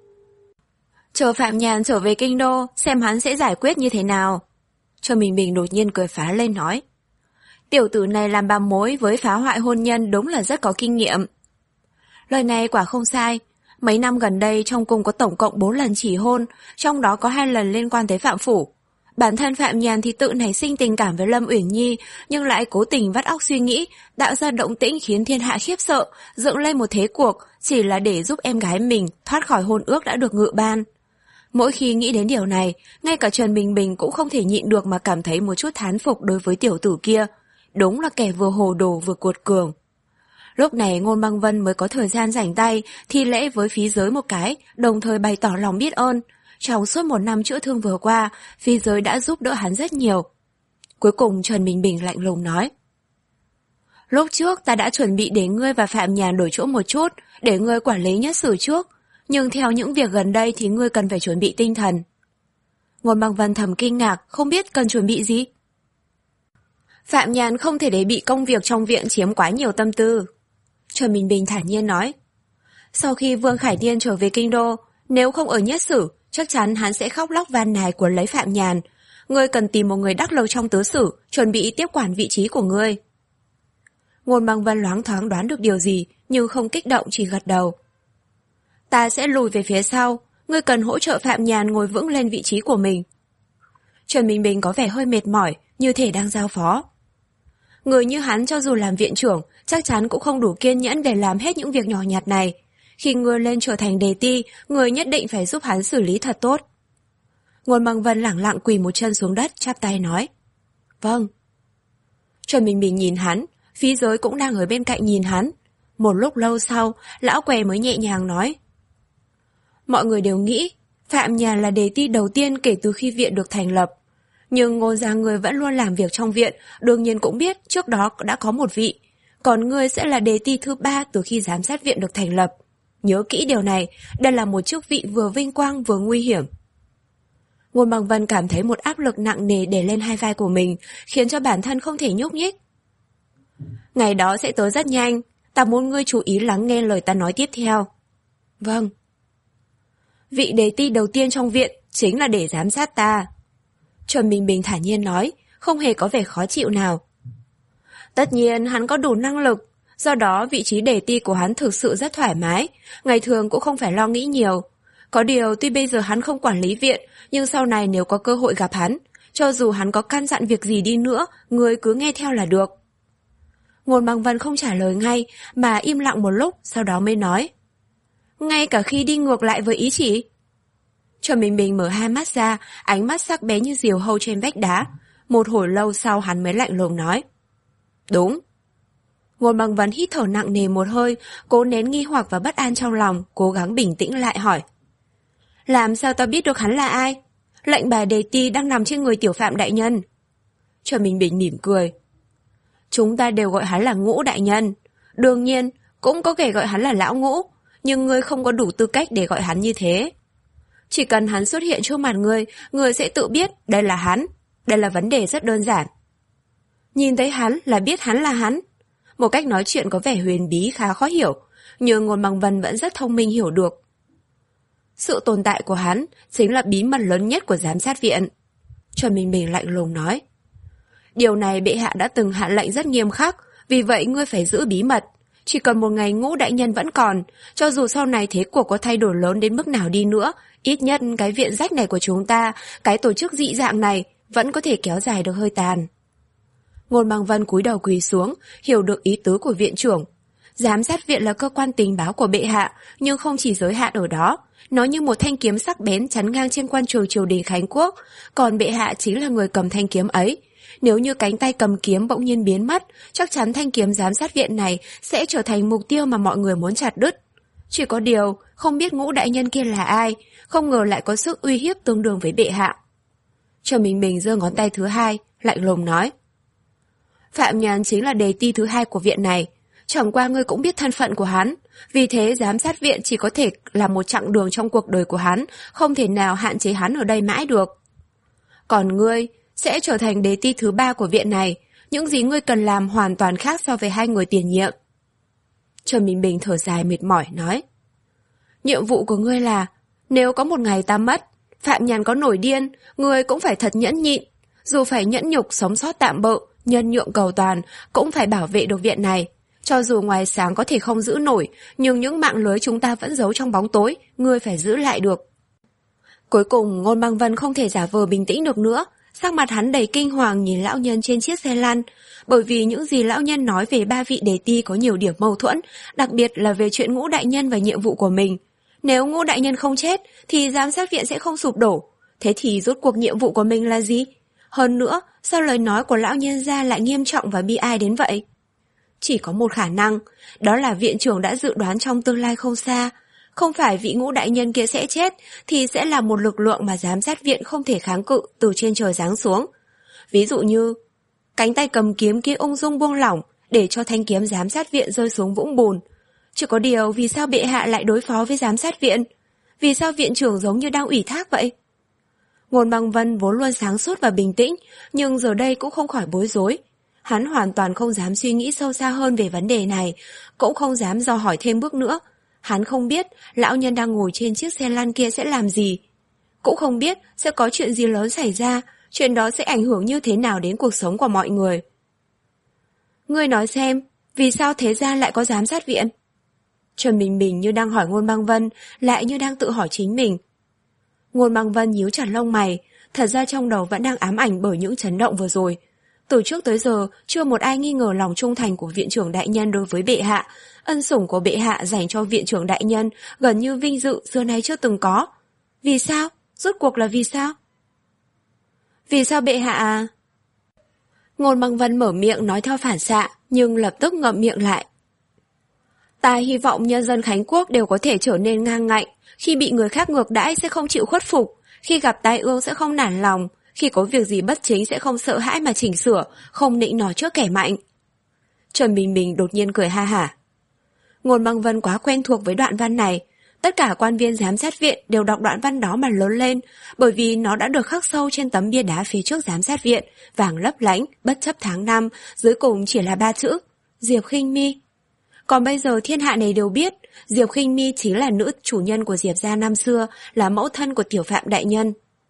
Chờ Phạm Nhàn trở về kinh đô, xem hắn sẽ giải quyết như thế nào. Trần Bình Bình đột nhiên cười phá lên nói. Tiểu tử này làm bám mối với phá hoại hôn nhân đúng là rất có kinh nghiệm. Lời này quả không sai. Mấy năm gần đây trong cung có tổng cộng bốn lần chỉ hôn, trong đó có hai lần liên quan tới Phạm Phủ. Bản thân Phạm Nhàn thì tự nảy sinh tình cảm với Lâm Uyển Nhi, nhưng lại cố tình vắt óc suy nghĩ, tạo ra động tĩnh khiến thiên hạ khiếp sợ, dựng lên một thế cuộc, chỉ là để giúp em gái mình thoát khỏi hôn ước đã được ngự ban. Mỗi khi nghĩ đến điều này, ngay cả Trần Bình Bình cũng không thể nhịn được mà cảm thấy một chút thán phục đối với tiểu tử kia. Đúng là kẻ vừa hồ đồ vừa cuột cường. Lúc này Ngôn Băng Vân mới có thời gian rảnh tay, thi lễ với phí giới một cái, đồng thời bày tỏ lòng biết ơn. Trong suốt một năm chữa thương vừa qua, phí giới đã giúp đỡ hắn rất nhiều. Cuối cùng Trần Bình Bình lạnh lùng nói. Lúc trước ta đã chuẩn bị để ngươi và Phạm Nhàn đổi chỗ một chút, để ngươi quản lý nhất sử trước. Nhưng theo những việc gần đây thì ngươi cần phải chuẩn bị tinh thần. Ngôn Băng Vân thầm kinh ngạc, không biết cần chuẩn bị gì. Phạm Nhàn không thể để bị công việc trong viện chiếm quá nhiều tâm tư. Trần Bình Bình thản nhiên nói. Sau khi Vương Khải Niên trở về kinh đô, nếu không ở nhất sử, chắc chắn hắn sẽ khóc lóc van nài cuốn lấy Phạm Nhàn. Ngươi cần tìm một người đắc lực trong tứ sử, chuẩn bị tiếp quản vị trí của ngươi. Ngôn Băng Vân loáng thoáng đoán được điều gì, nhưng không kích động, chỉ gật đầu. Ta sẽ lùi về phía sau, ngươi cần hỗ trợ Phạm Nhàn ngồi vững lên vị trí của mình. Trần Bình Bình có vẻ hơi mệt mỏi, như thể đang giao phó. Người như hắn cho dù làm viện trưởng, chắc chắn cũng không đủ kiên nhẫn để làm hết những việc nhỏ nhặt này. Khi ngươi lên trở thành đề ti, ngươi nhất định phải giúp hắn xử lý thật tốt. Ngôn Băng Vân lẳng lặng quỳ một chân xuống đất, chắp tay nói. Vâng. Trần Bình Bình nhìn hắn, phí giới cũng đang ở bên cạnh nhìn hắn. Một lúc lâu sau, lão què mới nhẹ nhàng nói. Mọi người đều nghĩ Phạm Nhàn là đề ti đầu tiên kể từ khi viện được thành lập. Nhưng Ngôn gia ngươi vẫn luôn làm việc trong viện, đương nhiên cũng biết trước đó đã có một vị. Còn ngươi sẽ là đề ti thứ ba từ khi giám sát viện được thành lập. Nhớ kỹ điều này, đây là một chức vị vừa vinh quang vừa nguy hiểm. Ngôn Băng Vân cảm thấy một áp lực nặng nề đè lên hai vai của mình, khiến cho bản thân không thể nhúc nhích. Ngày đó sẽ tới rất nhanh, ta muốn ngươi chú ý lắng nghe lời ta nói tiếp theo. Vâng. Vị đề ti đầu tiên trong viện chính là để giám sát ta. Trần Bình Bình thản nhiên nói, không hề có vẻ khó chịu nào. Tất nhiên hắn có đủ năng lực, do đó vị trí đề ti của hắn thực sự rất thoải mái, ngày thường cũng không phải lo nghĩ nhiều. Có điều tuy bây giờ hắn không quản lý viện, nhưng sau này nếu có cơ hội gặp hắn, cho dù hắn có căn dặn việc gì đi nữa, người cứ nghe theo là được. Ngôn Băng Vân không trả lời ngay, mà im lặng một lúc, sau đó mới nói. Ngay cả khi đi ngược lại với ý chỉ. Trần Bình Bình mở hai mắt ra, ánh mắt sắc bé như diều hâu trên vách đá. Một hồi lâu sau hắn mới lạnh lùng nói. Đúng. Ngôn Băng Vân hít thở nặng nề một hơi, cố nén nghi hoặc và bất an trong lòng, cố gắng bình tĩnh lại hỏi. Làm sao ta biết được hắn là ai? Lệnh bài đề ti đang nằm trên người tiểu Phạm đại nhân. Trần Bình Bình mỉm cười. Chúng ta đều gọi hắn là Ngũ đại nhân. Đương nhiên, cũng có thể gọi hắn là Lão Ngũ, nhưng ngươi không có đủ tư cách để gọi hắn như thế. Chỉ cần hắn xuất hiện trước mặt ngươi, ngươi sẽ tự biết đây là hắn. Đây là vấn đề rất đơn giản. Nhìn thấy hắn là biết hắn là hắn. Một cách nói chuyện có vẻ huyền bí khá khó hiểu, nhưng Ngôn Băng Vân vẫn rất thông minh hiểu được. Sự tồn tại của hắn chính là bí mật lớn nhất của giám sát viện. Trần Bình Bình lạnh lùng nói. Điều này bệ hạ đã từng hạ lệnh rất nghiêm khắc, vì vậy ngươi phải giữ bí mật. Chỉ cần một ngày Ngũ đại nhân vẫn còn, cho dù sau này thế cuộc có thay đổi lớn đến mức nào đi nữa, ít nhất cái viện rách này của chúng ta, cái tổ chức dị dạng này, vẫn có thể kéo dài được hơi tàn. Ngôn Băng Vân cúi đầu quỳ xuống, hiểu được ý tứ của viện trưởng. Giám sát viện là cơ quan tình báo của bệ hạ, nhưng không chỉ giới hạn ở đó. Nó như một thanh kiếm sắc bén chắn ngang trên quan trường triều đình Khánh Quốc, còn bệ hạ chính là người cầm thanh kiếm ấy. Nếu như cánh tay cầm kiếm bỗng nhiên biến mất, chắc chắn thanh kiếm giám sát viện này sẽ trở thành mục tiêu mà mọi người muốn chặt đứt. Chỉ có điều, không biết Ngũ đại nhân kia là ai, không ngờ lại có sức uy hiếp tương đương với bệ hạ. Trần Bình Bình giơ ngón tay thứ hai, lạnh lùng nói. Phạm Nhân chính là đề ti thứ hai của viện này. Chẳng qua ngươi cũng biết thân phận của hắn. Vì thế giám sát viện chỉ có thể là một chặng đường trong cuộc đời của hắn, không thể nào hạn chế hắn ở đây mãi được. Còn ngươi sẽ trở thành đề ti thứ ba của viện này. Những gì ngươi cần làm hoàn toàn khác so với hai người tiền nhiệm. Trần Bình Bình thở dài mệt mỏi nói. Nhiệm vụ của ngươi là, nếu có một ngày ta mất, Phạm Nhàn có nổi điên, ngươi cũng phải thật nhẫn nhịn. Dù phải nhẫn nhục sống sót tạm bợ, nhân nhượng cầu toàn, cũng phải bảo vệ được viện này. Cho dù ngoài sáng có thể không giữ nổi, nhưng những mạng lưới chúng ta vẫn giấu trong bóng tối, ngươi phải giữ lại được. Cuối cùng, Ngôn Băng Vân không thể giả vờ bình tĩnh được nữa. Sắc mặt hắn đầy kinh hoàng nhìn lão nhân trên chiếc xe lăn, bởi vì những gì lão nhân nói về ba vị đề ti có nhiều điểm mâu thuẫn, đặc biệt là về chuyện Ngũ đại nhân và nhiệm vụ của mình. Nếu Ngũ đại nhân không chết, thì giám sát viện sẽ không sụp đổ. Thế thì rốt cuộc nhiệm vụ của mình là gì? Hơn nữa, sao lời nói của lão nhân gia lại nghiêm trọng và bi ai đến vậy? Chỉ có một khả năng, đó là viện trưởng đã dự đoán trong tương lai không xa. Không phải vị Ngũ đại nhân kia sẽ chết, thì sẽ là một lực lượng mà giám sát viện không thể kháng cự từ trên trời giáng xuống. Ví dụ như, cánh tay cầm kiếm kia ung dung buông lỏng để cho thanh kiếm giám sát viện rơi xuống vũng bùn. Chỉ có điều vì sao bệ hạ lại đối phó với giám sát viện? Vì sao viện trưởng giống như đang ủy thác vậy? Ngôn Băng Vân vốn luôn sáng suốt và bình tĩnh, nhưng giờ đây cũng không khỏi bối rối. Hắn hoàn toàn không dám suy nghĩ sâu xa hơn về vấn đề này, cũng không dám dò hỏi thêm bước nữa. Hắn không biết lão nhân đang ngồi trên chiếc xe lăn kia sẽ làm gì. Cũng không biết sẽ có chuyện gì lớn xảy ra, chuyện đó sẽ ảnh hưởng như thế nào đến cuộc sống của mọi người. Ngươi nói xem, vì sao thế gian lại có giám sát viện? Trần Bình Bình như đang hỏi Ngôn Băng Vân, lại như đang tự hỏi chính mình. Ngôn Băng Vân nhíu chặt lông mày, thật ra trong đầu vẫn đang ám ảnh bởi những chấn động vừa rồi. Từ trước tới giờ, chưa một ai nghi ngờ lòng trung thành của viện trưởng đại nhân đối với bệ hạ. Ân sủng của bệ hạ dành cho viện trưởng đại nhân gần như vinh dự xưa nay chưa từng có. Vì sao? Rốt cuộc là vì sao? Vì sao bệ hạ à? Ngôn Băng Vân mở miệng nói theo phản xạ, nhưng lập tức ngậm miệng lại. Ta hy vọng nhân dân Khánh Quốc đều có thể trở nên ngang ngạnh, khi bị người khác ngược đãi sẽ không chịu khuất phục, khi gặp tai ương sẽ không nản lòng, khi có việc gì bất chính sẽ không sợ hãi mà chỉnh sửa, không nịnh nọt trước kẻ mạnh. Trần Bình Bình đột nhiên cười ha hả. Ngôn Băng Vân quá quen thuộc với đoạn văn này. Tất cả quan viên giám sát viện đều đọc đoạn văn đó mà lớn lên, bởi vì nó đã được khắc sâu trên tấm bia đá phía trước giám sát viện, vàng lấp lánh, bất chấp tháng năm, dưới cùng chỉ là ba chữ, Diệp Khinh Mi. Còn bây giờ thiên hạ này đều biết, Diệp Khinh Mi chính là nữ chủ nhân của Diệp gia năm xưa, là mẫu thân của Tiểu Phạm đại nhân.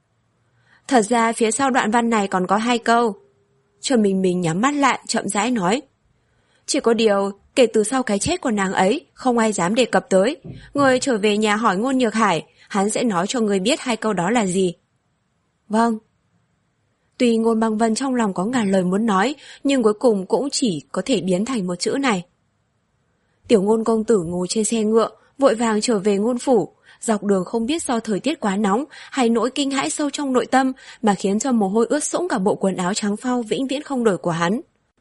Thật ra phía sau đoạn văn này còn có hai câu. Trần Bình Bình nhắm mắt lại, chậm rãi nói. Chỉ có điều, kể từ sau cái chết của nàng ấy, không ai dám đề cập tới. Người trở về nhà hỏi Ngôn Nhược Hải, hắn sẽ nói cho người biết hai câu đó là gì. Vâng. Tuy Ngôn Băng Vân trong lòng có ngàn lời muốn nói, nhưng cuối cùng cũng chỉ có thể biến thành một chữ này. Tiểu Ngôn công tử ngồi trên xe ngựa, vội vàng trở về Ngôn phủ. Dọc đường không biết do thời tiết quá nóng hay nỗi kinh hãi sâu trong nội tâm mà khiến cho mồ hôi ướt sũng cả bộ quần áo trắng phau vĩnh viễn không đổi của hắn.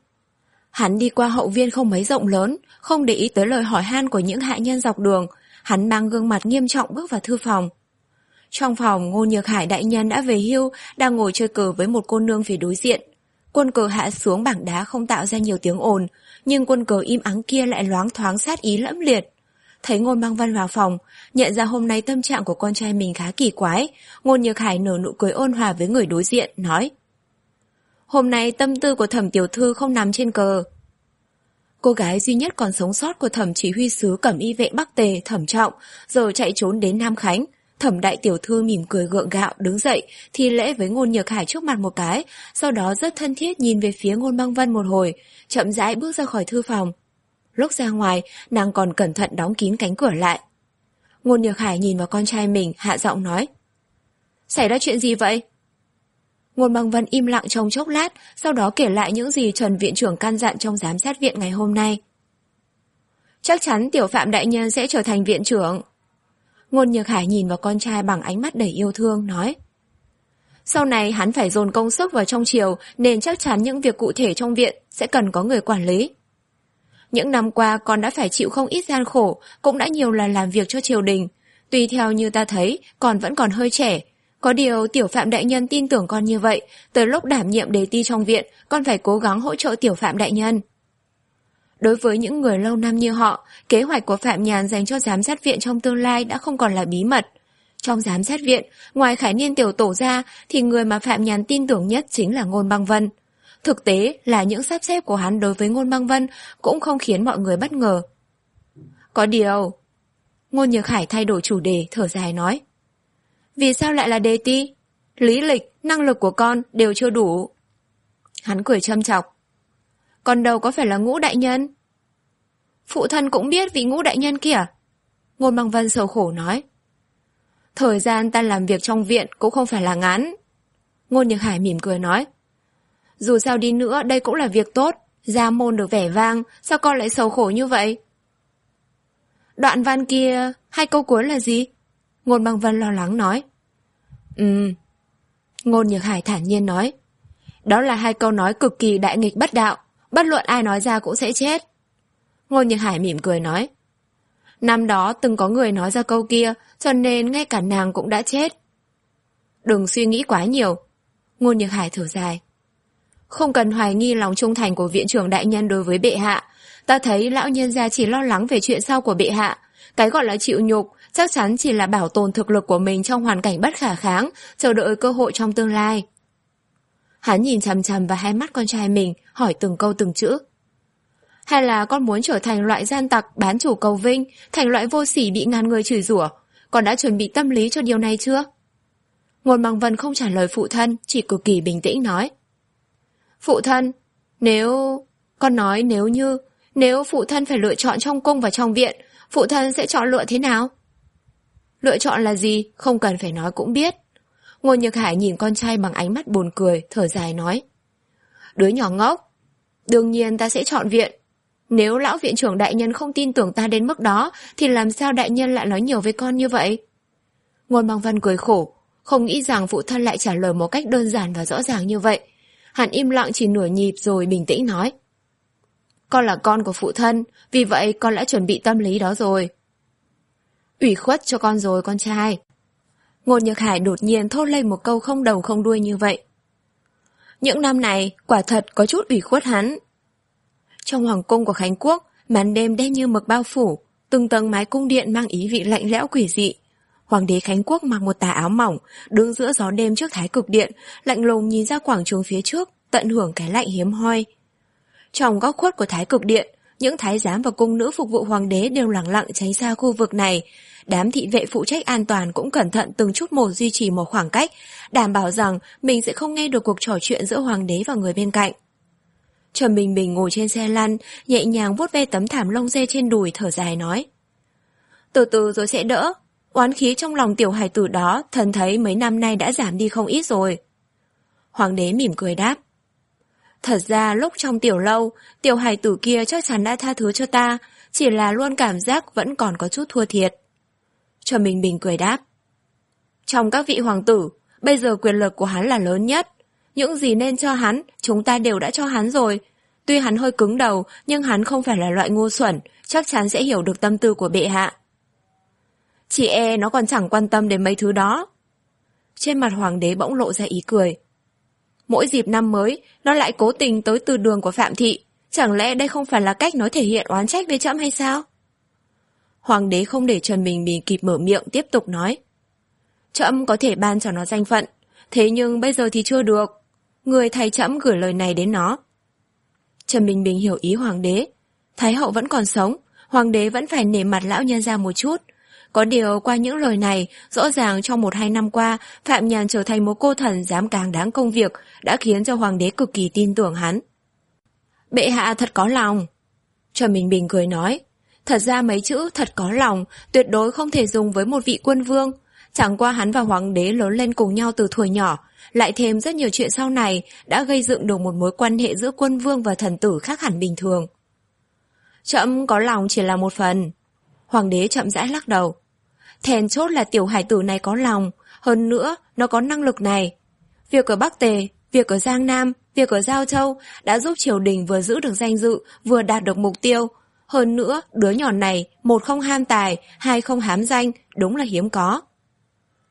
Hắn đi qua hậu viên không mấy rộng lớn, không để ý tới lời hỏi han của những hạ nhân dọc đường. Hắn mang gương mặt nghiêm trọng bước vào thư phòng. Trong phòng, Ngôn Nhược Hải đại nhân đã về hưu, đang ngồi chơi cờ với một cô nương phía đối diện. Quân cờ hạ xuống bảng đá không tạo ra nhiều tiếng ồn, nhưng quân cờ im ắng kia lại loáng thoáng sát ý lẫm liệt. Thấy Ngôn Băng Vân vào phòng, nhận ra hôm nay tâm trạng của con trai mình khá kỳ quái, Ngôn Nhược Hải nở nụ cười ôn hòa với người đối diện, nói: Hôm nay tâm tư của Thẩm tiểu thư không nằm trên cờ. Cô gái duy nhất còn sống sót của Thẩm chỉ huy sứ Cẩm Y vệ Bắc Tề, Thẩm Trọng, giờ chạy trốn đến Nam Khánh. Thẩm đại tiểu thư mỉm cười gượng gạo đứng dậy, thi lễ với Ngôn Nhược Hải trước mặt một cái, sau đó rất thân thiết nhìn về phía Ngôn Băng Vân một hồi, chậm rãi bước ra khỏi thư phòng. Lúc ra ngoài, nàng còn cẩn thận đóng kín cánh cửa lại. Ngôn Nhược Hải nhìn vào con trai mình, hạ giọng nói: Xảy ra chuyện gì vậy? Ngôn Băng Vân im lặng trong chốc lát, sau đó kể lại những gì Trần viện trưởng căn dặn trong giám sát viện ngày hôm nay. Chắc chắn Tiểu Phạm đại nhân sẽ trở thành viện trưởng. Ngôn Nhược Hải nhìn vào con trai bằng ánh mắt đầy yêu thương, nói: Sau này hắn phải dồn công sức vào trong triều, nên chắc chắn những việc cụ thể trong viện sẽ cần có người quản lý. Những năm qua con đã phải chịu không ít gian khổ, cũng đã nhiều lần làm việc cho triều đình. Tuy theo như ta thấy, con vẫn còn hơi trẻ. Có điều Tiểu Phạm đại nhân tin tưởng con như vậy, tới lúc đảm nhiệm đề ti trong viện, con phải cố gắng hỗ trợ Tiểu Phạm đại nhân. Đối với những người lâu năm như họ, kế hoạch của Phạm Nhàn dành cho giám sát viện trong tương lai đã không còn là bí mật. Trong giám sát viện, ngoài Khải Niên tiểu tổ ra, thì người mà Phạm Nhàn tin tưởng nhất chính là Ngôn Băng Vân. Thực tế là những sắp xếp của hắn đối với Ngôn Băng Vân cũng không khiến mọi người bất ngờ. Có điều... Ngôn Nhược Hải thay đổi chủ đề, thở dài nói. Vì sao lại là đề ti? Lý lịch, năng lực của con đều chưa đủ. Hắn cười châm chọc. Còn đâu có phải là Ngũ đại nhân? Phụ thân cũng biết vị Ngũ đại nhân kìa. Ngôn Băng Vân sầu khổ nói. Thời gian ta làm việc trong viện cũng không phải là ngắn. Ngôn Nhược Hải mỉm cười nói. Dù sao đi nữa đây cũng là việc tốt. Gia môn được vẻ vang, sao con lại sầu khổ như vậy? Đoạn văn kia, hai câu cuối là gì? Ngôn Băng Vân lo lắng nói. Ừm. Ngôn Nhược Hải thản nhiên nói. Đó là hai câu nói cực kỳ đại nghịch bất đạo, bất luận ai nói ra cũng sẽ chết. Ngôn Nhược Hải mỉm cười nói. Năm đó từng có người nói ra câu kia, cho nên ngay cả nàng cũng đã chết. Đừng suy nghĩ quá nhiều. Ngôn Nhược Hải thở dài. Không cần hoài nghi lòng trung thành của viện trưởng đại nhân đối với bệ hạ. Ta thấy lão nhân gia chỉ lo lắng về chuyện sau của bệ hạ. Cái gọi là chịu nhục chắc chắn chỉ là bảo tồn thực lực của mình trong hoàn cảnh bất khả kháng, chờ đợi cơ hội trong tương lai. Hắn nhìn chằm chằm vào hai mắt con trai mình, hỏi từng câu từng chữ. Hay là con muốn trở thành loại gian tặc bán chủ cầu vinh, thành loại vô sỉ bị ngàn người chửi rủa? Con đã chuẩn bị tâm lý cho điều này chưa? Ngôn Băng Vân không trả lời phụ thân, chỉ cực kỳ bình tĩnh nói. Phụ thân, nếu... Con nói nếu như... Nếu phụ thân phải lựa chọn trong cung và trong viện, phụ thân sẽ chọn lựa thế nào? Lựa chọn là gì? Không cần phải nói cũng biết. Ngôn Nhược Hải nhìn con trai bằng ánh mắt buồn cười, thở dài nói. Đứa nhỏ ngốc. Đương nhiên ta sẽ chọn viện. Nếu lão viện trưởng đại nhân không tin tưởng ta đến mức đó, thì làm sao đại nhân lại nói nhiều với con như vậy? Ngôn Băng Vân cười khổ, không nghĩ rằng phụ thân lại trả lời một cách đơn giản và rõ ràng như vậy. Hắn im lặng chỉ nửa nhịp rồi bình tĩnh nói. Con là con của phụ thân, vì vậy con đã chuẩn bị tâm lý đó rồi. Ủy khuất cho con rồi con trai. Ngôn Nhược Hải đột nhiên thốt lên một câu không đầu không đuôi như vậy. Những năm này quả thật có chút ủy khuất hắn. Trong hoàng cung của Khánh Quốc, màn đêm đen như mực bao phủ, từng tầng mái cung điện mang ý vị lạnh lẽo quỷ dị. Hoàng đế Khánh Quốc mặc một tà áo mỏng, đứng giữa gió đêm trước thái cực điện, lạnh lùng nhìn ra quảng trường phía trước, tận hưởng cái lạnh hiếm hoi. Trong góc khuất của thái cực điện, những thái giám và cung nữ phục vụ hoàng đế đều lặng lặng tránh xa khu vực này. Đám thị vệ phụ trách an toàn cũng cẩn thận từng chút một duy trì một khoảng cách, đảm bảo rằng mình sẽ không nghe được cuộc trò chuyện giữa hoàng đế và người bên cạnh. Trầm Bình Bình ngồi trên xe lăn, nhẹ nhàng vuốt ve tấm thảm lông dê trên đùi, thở dài nói. Từ từ rồi sẽ đỡ, oán khí trong lòng tiểu hài tử đó thần thấy mấy năm nay đã giảm đi không ít rồi. Hoàng đế mỉm cười đáp. Thật ra lúc trong tiểu lâu, tiểu hài tử kia chắc chắn đã tha thứ cho ta, chỉ là luôn cảm giác vẫn còn có chút thua thiệt. Trầm Bình Bình cười đáp. Trong các vị hoàng tử, bây giờ quyền lực của hắn là lớn nhất. Những gì nên cho hắn, chúng ta đều đã cho hắn rồi. Tuy hắn hơi cứng đầu, nhưng hắn không phải là loại ngu xuẩn, chắc chắn sẽ hiểu được tâm tư của bệ hạ. Chỉ e nó còn chẳng quan tâm đến mấy thứ đó. Trên mặt hoàng đế bỗng lộ ra ý cười. Mỗi dịp năm mới, nó lại cố tình tới từ đường của Phạm Thị. Chẳng lẽ đây không phải là cách nó thể hiện oán trách với trẫm hay sao? Hoàng đế không để Trần Bình Bình kịp mở miệng, tiếp tục nói. Trẫm có thể ban cho nó danh phận, thế nhưng bây giờ thì chưa được. Người thay trẫm gửi lời này đến nó. Trần Bình Bình hiểu ý hoàng đế. Thái hậu vẫn còn sống, hoàng đế vẫn phải nể mặt lão nhân ra một chút. Có điều qua những lời này, rõ ràng trong một hai năm qua, Phạm Nhàn trở thành một cô thần dám càng đáng công việc, đã khiến cho hoàng đế cực kỳ tin tưởng hắn. Bệ hạ thật có lòng. Trần Bình Bình cười nói. Thật ra mấy chữ thật có lòng tuyệt đối không thể dùng với một vị quân vương. Chẳng qua hắn và hoàng đế lớn lên cùng nhau từ thuở nhỏ, lại thêm rất nhiều chuyện sau này đã gây dựng được một mối quan hệ giữa quân vương và thần tử khác hẳn bình thường. Trẫm có lòng chỉ là một phần. Hoàng đế chậm rãi lắc đầu. Thèn chốt là tiểu hải tử này có lòng, hơn nữa nó có năng lực này. Việc ở Bắc Tề, việc ở Giang Nam, việc ở Giao Châu đã giúp triều đình vừa giữ được danh dự, vừa đạt được mục tiêu. Hơn nữa, đứa nhỏ này, một không ham tài, hai không hám danh, đúng là hiếm có.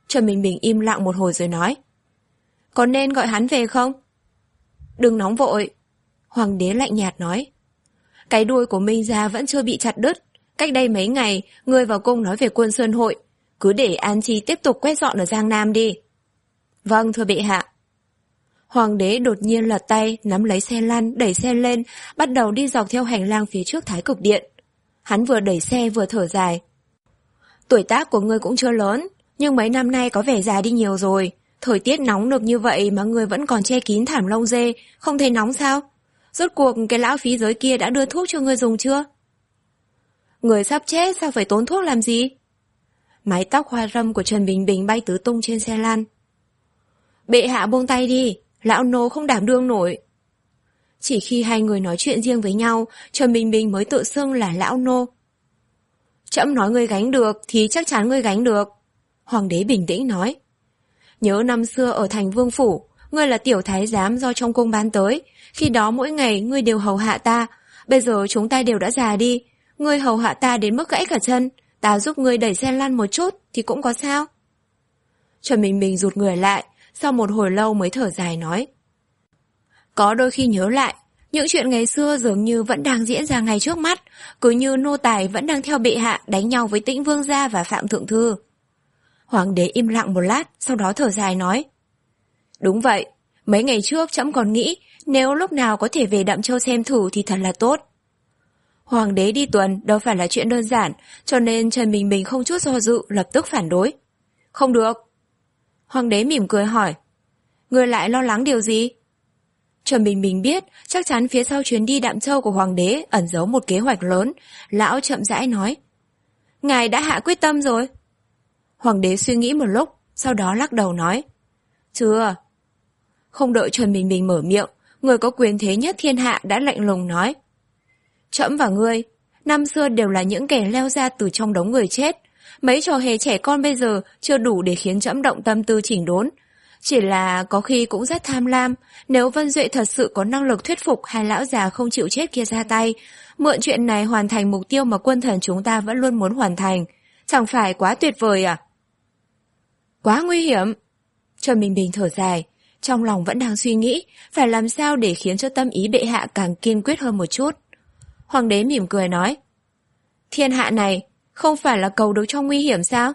Trần Bình Bình im lặng một hồi rồi nói. Có nên gọi hắn về không? Đừng nóng vội. Hoàng đế lạnh nhạt nói. Cái đuôi của Minh gia vẫn chưa bị chặt đứt. Cách đây mấy ngày, ngươi vào cung nói về quân Sơn Hội. Cứ để An Chi tiếp tục quét dọn ở Giang Nam đi. Vâng, thưa bệ hạ. Hoàng đế đột nhiên lật tay, nắm lấy xe lăn, đẩy xe lên, bắt đầu đi dọc theo hành lang phía trước Thái Cực Điện. Hắn vừa đẩy xe vừa thở dài. Tuổi tác của ngươi cũng chưa lớn, nhưng mấy năm nay có vẻ già đi nhiều rồi. Thời tiết nóng nực như vậy mà ngươi vẫn còn che kín thảm lông dê, không thấy nóng sao? Rốt cuộc cái lão phí giới kia đã đưa thuốc cho ngươi dùng chưa? Người sắp chết sao phải tốn thuốc làm gì? Mái tóc hoa râm của Trần Bình Bình bay tứ tung trên xe lăn. Bệ hạ buông tay đi, lão nô không đảm đương nổi. Chỉ khi hai người nói chuyện riêng với nhau, Trần Bình Bình mới tự xưng là lão nô. Trẫm nói ngươi gánh được thì chắc chắn ngươi gánh được. Hoàng đế bình tĩnh nói. Nhớ năm xưa ở thành Vương Phủ, ngươi là tiểu thái giám do trong cung ban tới. Khi đó mỗi ngày ngươi đều hầu hạ ta. Bây giờ chúng ta đều đã già đi. Ngươi hầu hạ ta đến mức gãy cả chân. Ta giúp ngươi đẩy xe lăn một chút thì cũng có sao. Trần Bình Bình rụt người lại, sau một hồi lâu mới thở dài nói. Có đôi khi nhớ lại, những chuyện ngày xưa dường như vẫn đang diễn ra ngay trước mắt, cứ như nô tài vẫn đang theo bệ hạ đánh nhau với Tĩnh Vương gia và Phạm Thượng Thư. Hoàng đế im lặng một lát, sau đó thở dài nói. Đúng vậy, mấy ngày trước trẫm còn nghĩ nếu lúc nào có thể về Đạm Châu xem thử thì thật là tốt. Hoàng đế đi tuần đâu phải là chuyện đơn giản, cho nên Trần Bình Bình không chút do dự lập tức phản đối. Không được. Hoàng đế mỉm cười hỏi. Ngươi lại lo lắng điều gì? Trần Bình Bình biết chắc chắn phía sau chuyến đi Đạm Châu của Hoàng đế ẩn giấu một kế hoạch lớn. Lão chậm rãi nói. Ngài đã hạ quyết tâm rồi. Hoàng đế suy nghĩ một lúc, sau đó lắc đầu nói. Chưa. Không đợi Trần Bình Bình mở miệng, người có quyền thế nhất thiên hạ đã lạnh lùng nói. Trẫm và ngươi, năm xưa đều là những kẻ leo ra từ trong đống người chết. Mấy trò hề trẻ con bây giờ chưa đủ để khiến trẫm động tâm tư chỉnh đốn. Chỉ là có khi cũng rất tham lam, nếu Vân Duệ thật sự có năng lực thuyết phục hai lão già không chịu chết kia ra tay, mượn chuyện này hoàn thành mục tiêu mà quân thần chúng ta vẫn luôn muốn hoàn thành. Chẳng phải quá tuyệt vời à? Quá nguy hiểm. Trần Bình Bình thở dài, trong lòng vẫn đang suy nghĩ phải làm sao để khiến cho tâm ý bệ hạ càng kiên quyết hơn một chút. Hoàng đế mỉm cười nói. Thiên hạ này không phải là cầu được trong nguy hiểm sao?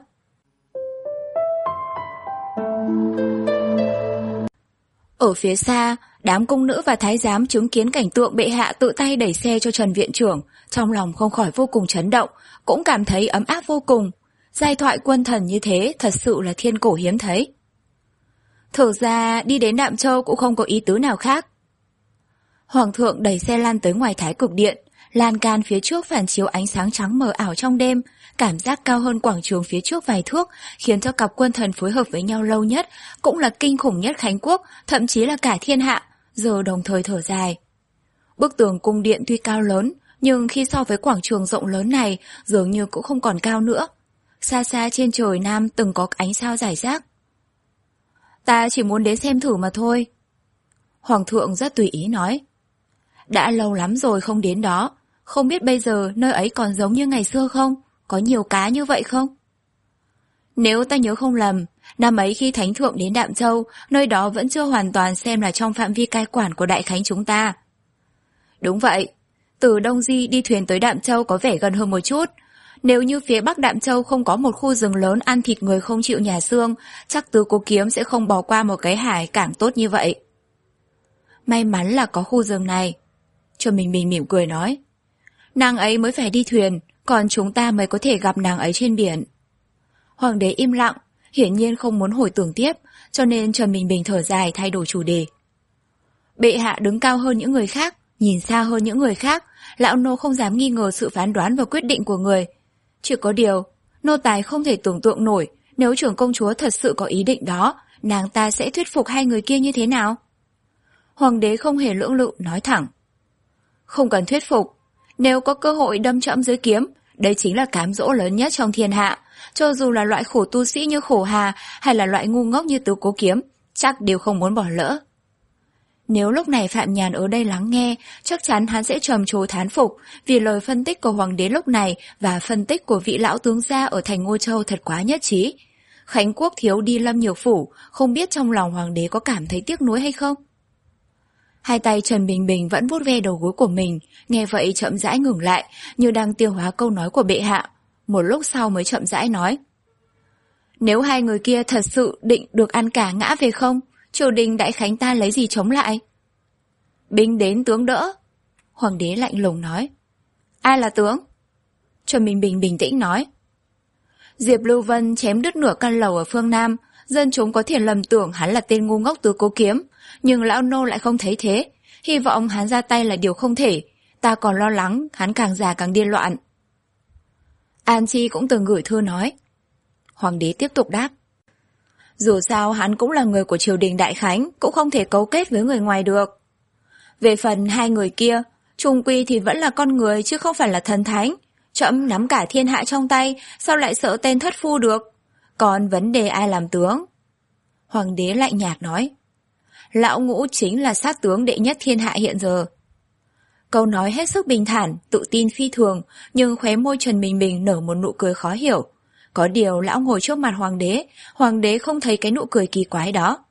Ở phía xa, đám cung nữ và thái giám chứng kiến cảnh tượng bệ hạ tự tay đẩy xe cho Trần viện trưởng, trong lòng không khỏi vô cùng chấn động, cũng cảm thấy ấm áp vô cùng. Giai thoại quân thần như thế thật sự là thiên cổ hiếm thấy. Thực ra đi đến Đạm Châu cũng không có ý tứ nào khác. Hoàng thượng đẩy xe lăn tới ngoài Thái Cực Điện, lan can phía trước phản chiếu ánh sáng trắng mờ ảo trong đêm, cảm giác cao hơn quảng trường phía trước vài thước, khiến cho cặp quân thần phối hợp với nhau lâu nhất, cũng là kinh khủng nhất Khánh Quốc, thậm chí là cả thiên hạ, giờ đồng thời thở dài. Bức tường cung điện tuy cao lớn, nhưng khi so với quảng trường rộng lớn này, dường như cũng không còn cao nữa. Xa xa trên trời Nam từng có ánh sao rải rác. Ta chỉ muốn đến xem thử mà thôi. Hoàng thượng rất tùy ý nói. Đã lâu lắm rồi không đến đó, không biết bây giờ nơi ấy còn giống như ngày xưa không? Có nhiều cá như vậy không? Nếu ta nhớ không lầm, năm ấy khi Thánh Thượng đến Đạm Châu, nơi đó vẫn chưa hoàn toàn xem là trong phạm vi cai quản của Đại Khánh chúng ta. Đúng vậy, từ Đông Di đi thuyền tới Đạm Châu có vẻ gần hơn một chút. Nếu như phía Bắc Đạm Châu không có một khu rừng lớn ăn thịt người không chịu nhả xương, chắc Tứ Cố Kiếm sẽ không bỏ qua một cái hải cảng tốt như vậy. May mắn là có khu rừng này. Trần Bình Bình mỉm cười nói. Nàng ấy mới phải đi thuyền, còn chúng ta mới có thể gặp nàng ấy trên biển. Hoàng đế im lặng, hiển nhiên không muốn hồi tưởng tiếp, cho nên Trần Bình Bình thở dài thay đổi chủ đề. Bệ hạ đứng cao hơn những người khác, nhìn xa hơn những người khác, lão nô không dám nghi ngờ sự phán đoán và quyết định của người. Chỉ có điều, nô tài không thể tưởng tượng nổi, nếu trưởng công chúa thật sự có ý định đó, nàng ta sẽ thuyết phục hai người kia như thế nào? Hoàng đế không hề lưỡng lự nói thẳng. Không cần thuyết phục, nếu có cơ hội đâm trẫm dưới kiếm, đấy chính là cám dỗ lớn nhất trong thiên hạ. Cho dù là loại khổ tu sĩ như Khổ Hà hay là loại ngu ngốc như Tứ Cố Kiếm, chắc đều không muốn bỏ lỡ. Nếu lúc này Phạm Nhàn ở đây lắng nghe, chắc chắn hắn sẽ trầm trồ thán phục, vì lời phân tích của hoàng đế lúc này và phân tích của vị lão tướng gia ở thành Ngô Châu thật quá nhất trí. Khánh Quốc thiếu đi Lâm Nhược Phủ, không biết trong lòng hoàng đế có cảm thấy tiếc nuối hay không? Hai tay Trần Bình Bình vẫn vuốt ve đầu gối của mình, nghe vậy chậm rãi ngừng lại, như đang tiêu hóa câu nói của bệ hạ. Một lúc sau mới chậm rãi nói. Nếu hai người kia thật sự định được ăn cả ngã về không, triều đình đại khánh ta lấy gì chống lại? Binh đến tướng đỡ. Hoàng đế lạnh lùng nói. Ai là tướng? Trần Bình Bình bình tĩnh nói. Diệp Lưu Vân chém đứt nửa căn lầu ở phương Nam, dân chúng có thể lầm tưởng hắn là tên ngu ngốc Tứ Cố Kiếm, nhưng lão nô lại không thấy thế. Hy vọng hắn ra tay là điều không thể, ta còn lo lắng hắn càng già càng điên loạn. An Chi cũng từng gửi thư nói. Hoàng đế tiếp tục đáp. Dù sao hắn cũng là người của triều đình đại khánh, cũng không thể cấu kết với người ngoài được. Về phần hai người kia, chung quy thì vẫn là con người chứ không phải là thần thánh. Trẫm nắm cả thiên hạ trong tay, sao lại sợ tên thất phu được? Còn vấn đề ai làm tướng? Hoàng đế lạnh nhạt nói. Lão Ngũ chính là sát tướng đệ nhất thiên hạ hiện giờ. Câu nói hết sức bình thản, tự tin phi thường, nhưng khóe môi Trần Bình Bình nở một nụ cười khó hiểu. Có điều lão ngồi trước mặt hoàng đế, hoàng đế không thấy cái nụ cười kỳ quái đó.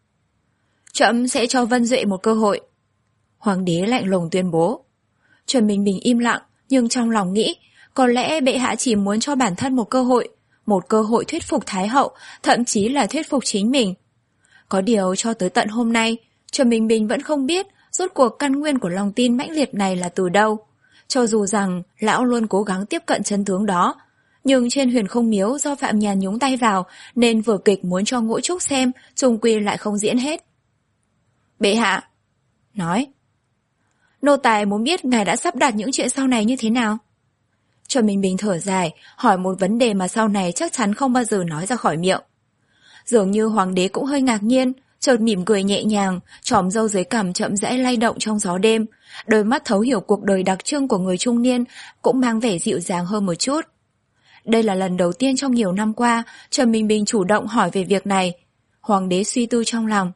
Trẫm sẽ cho Vân Duệ một cơ hội. Hoàng đế lạnh lùng tuyên bố. Trần Bình Bình im lặng, nhưng trong lòng nghĩ, có lẽ bệ hạ chỉ muốn cho bản thân một cơ hội, một cơ hội thuyết phục Thái hậu, thậm chí là thuyết phục chính mình. Có điều cho tới tận hôm nay, Trần Bình Bình vẫn không biết rốt cuộc căn nguyên của lòng tin mãnh liệt này là từ đâu. Cho dù rằng lão luôn cố gắng tiếp cận chân tướng đó, nhưng trên Huyền Không Miếu do Phạm Nhàn nhúng tay vào nên vở kịch muốn cho Ngũ Trúc xem chung quy lại không diễn hết. Bệ hạ nói, nô tài muốn biết ngài đã sắp đặt những chuyện sau này như thế nào. Trần Bình Bình thở dài, hỏi một vấn đề mà sau này chắc chắn không bao giờ nói ra khỏi miệng. Dường như hoàng đế cũng hơi ngạc nhiên, chợt mỉm cười nhẹ nhàng, chòm râu dưới cằm chậm rãi lay động trong gió đêm, đôi mắt thấu hiểu cuộc đời đặc trưng của người trung niên cũng mang vẻ dịu dàng hơn một chút. Đây là lần đầu tiên trong nhiều năm qua Trần Bình Bình chủ động hỏi về việc này. Hoàng đế suy tư trong lòng.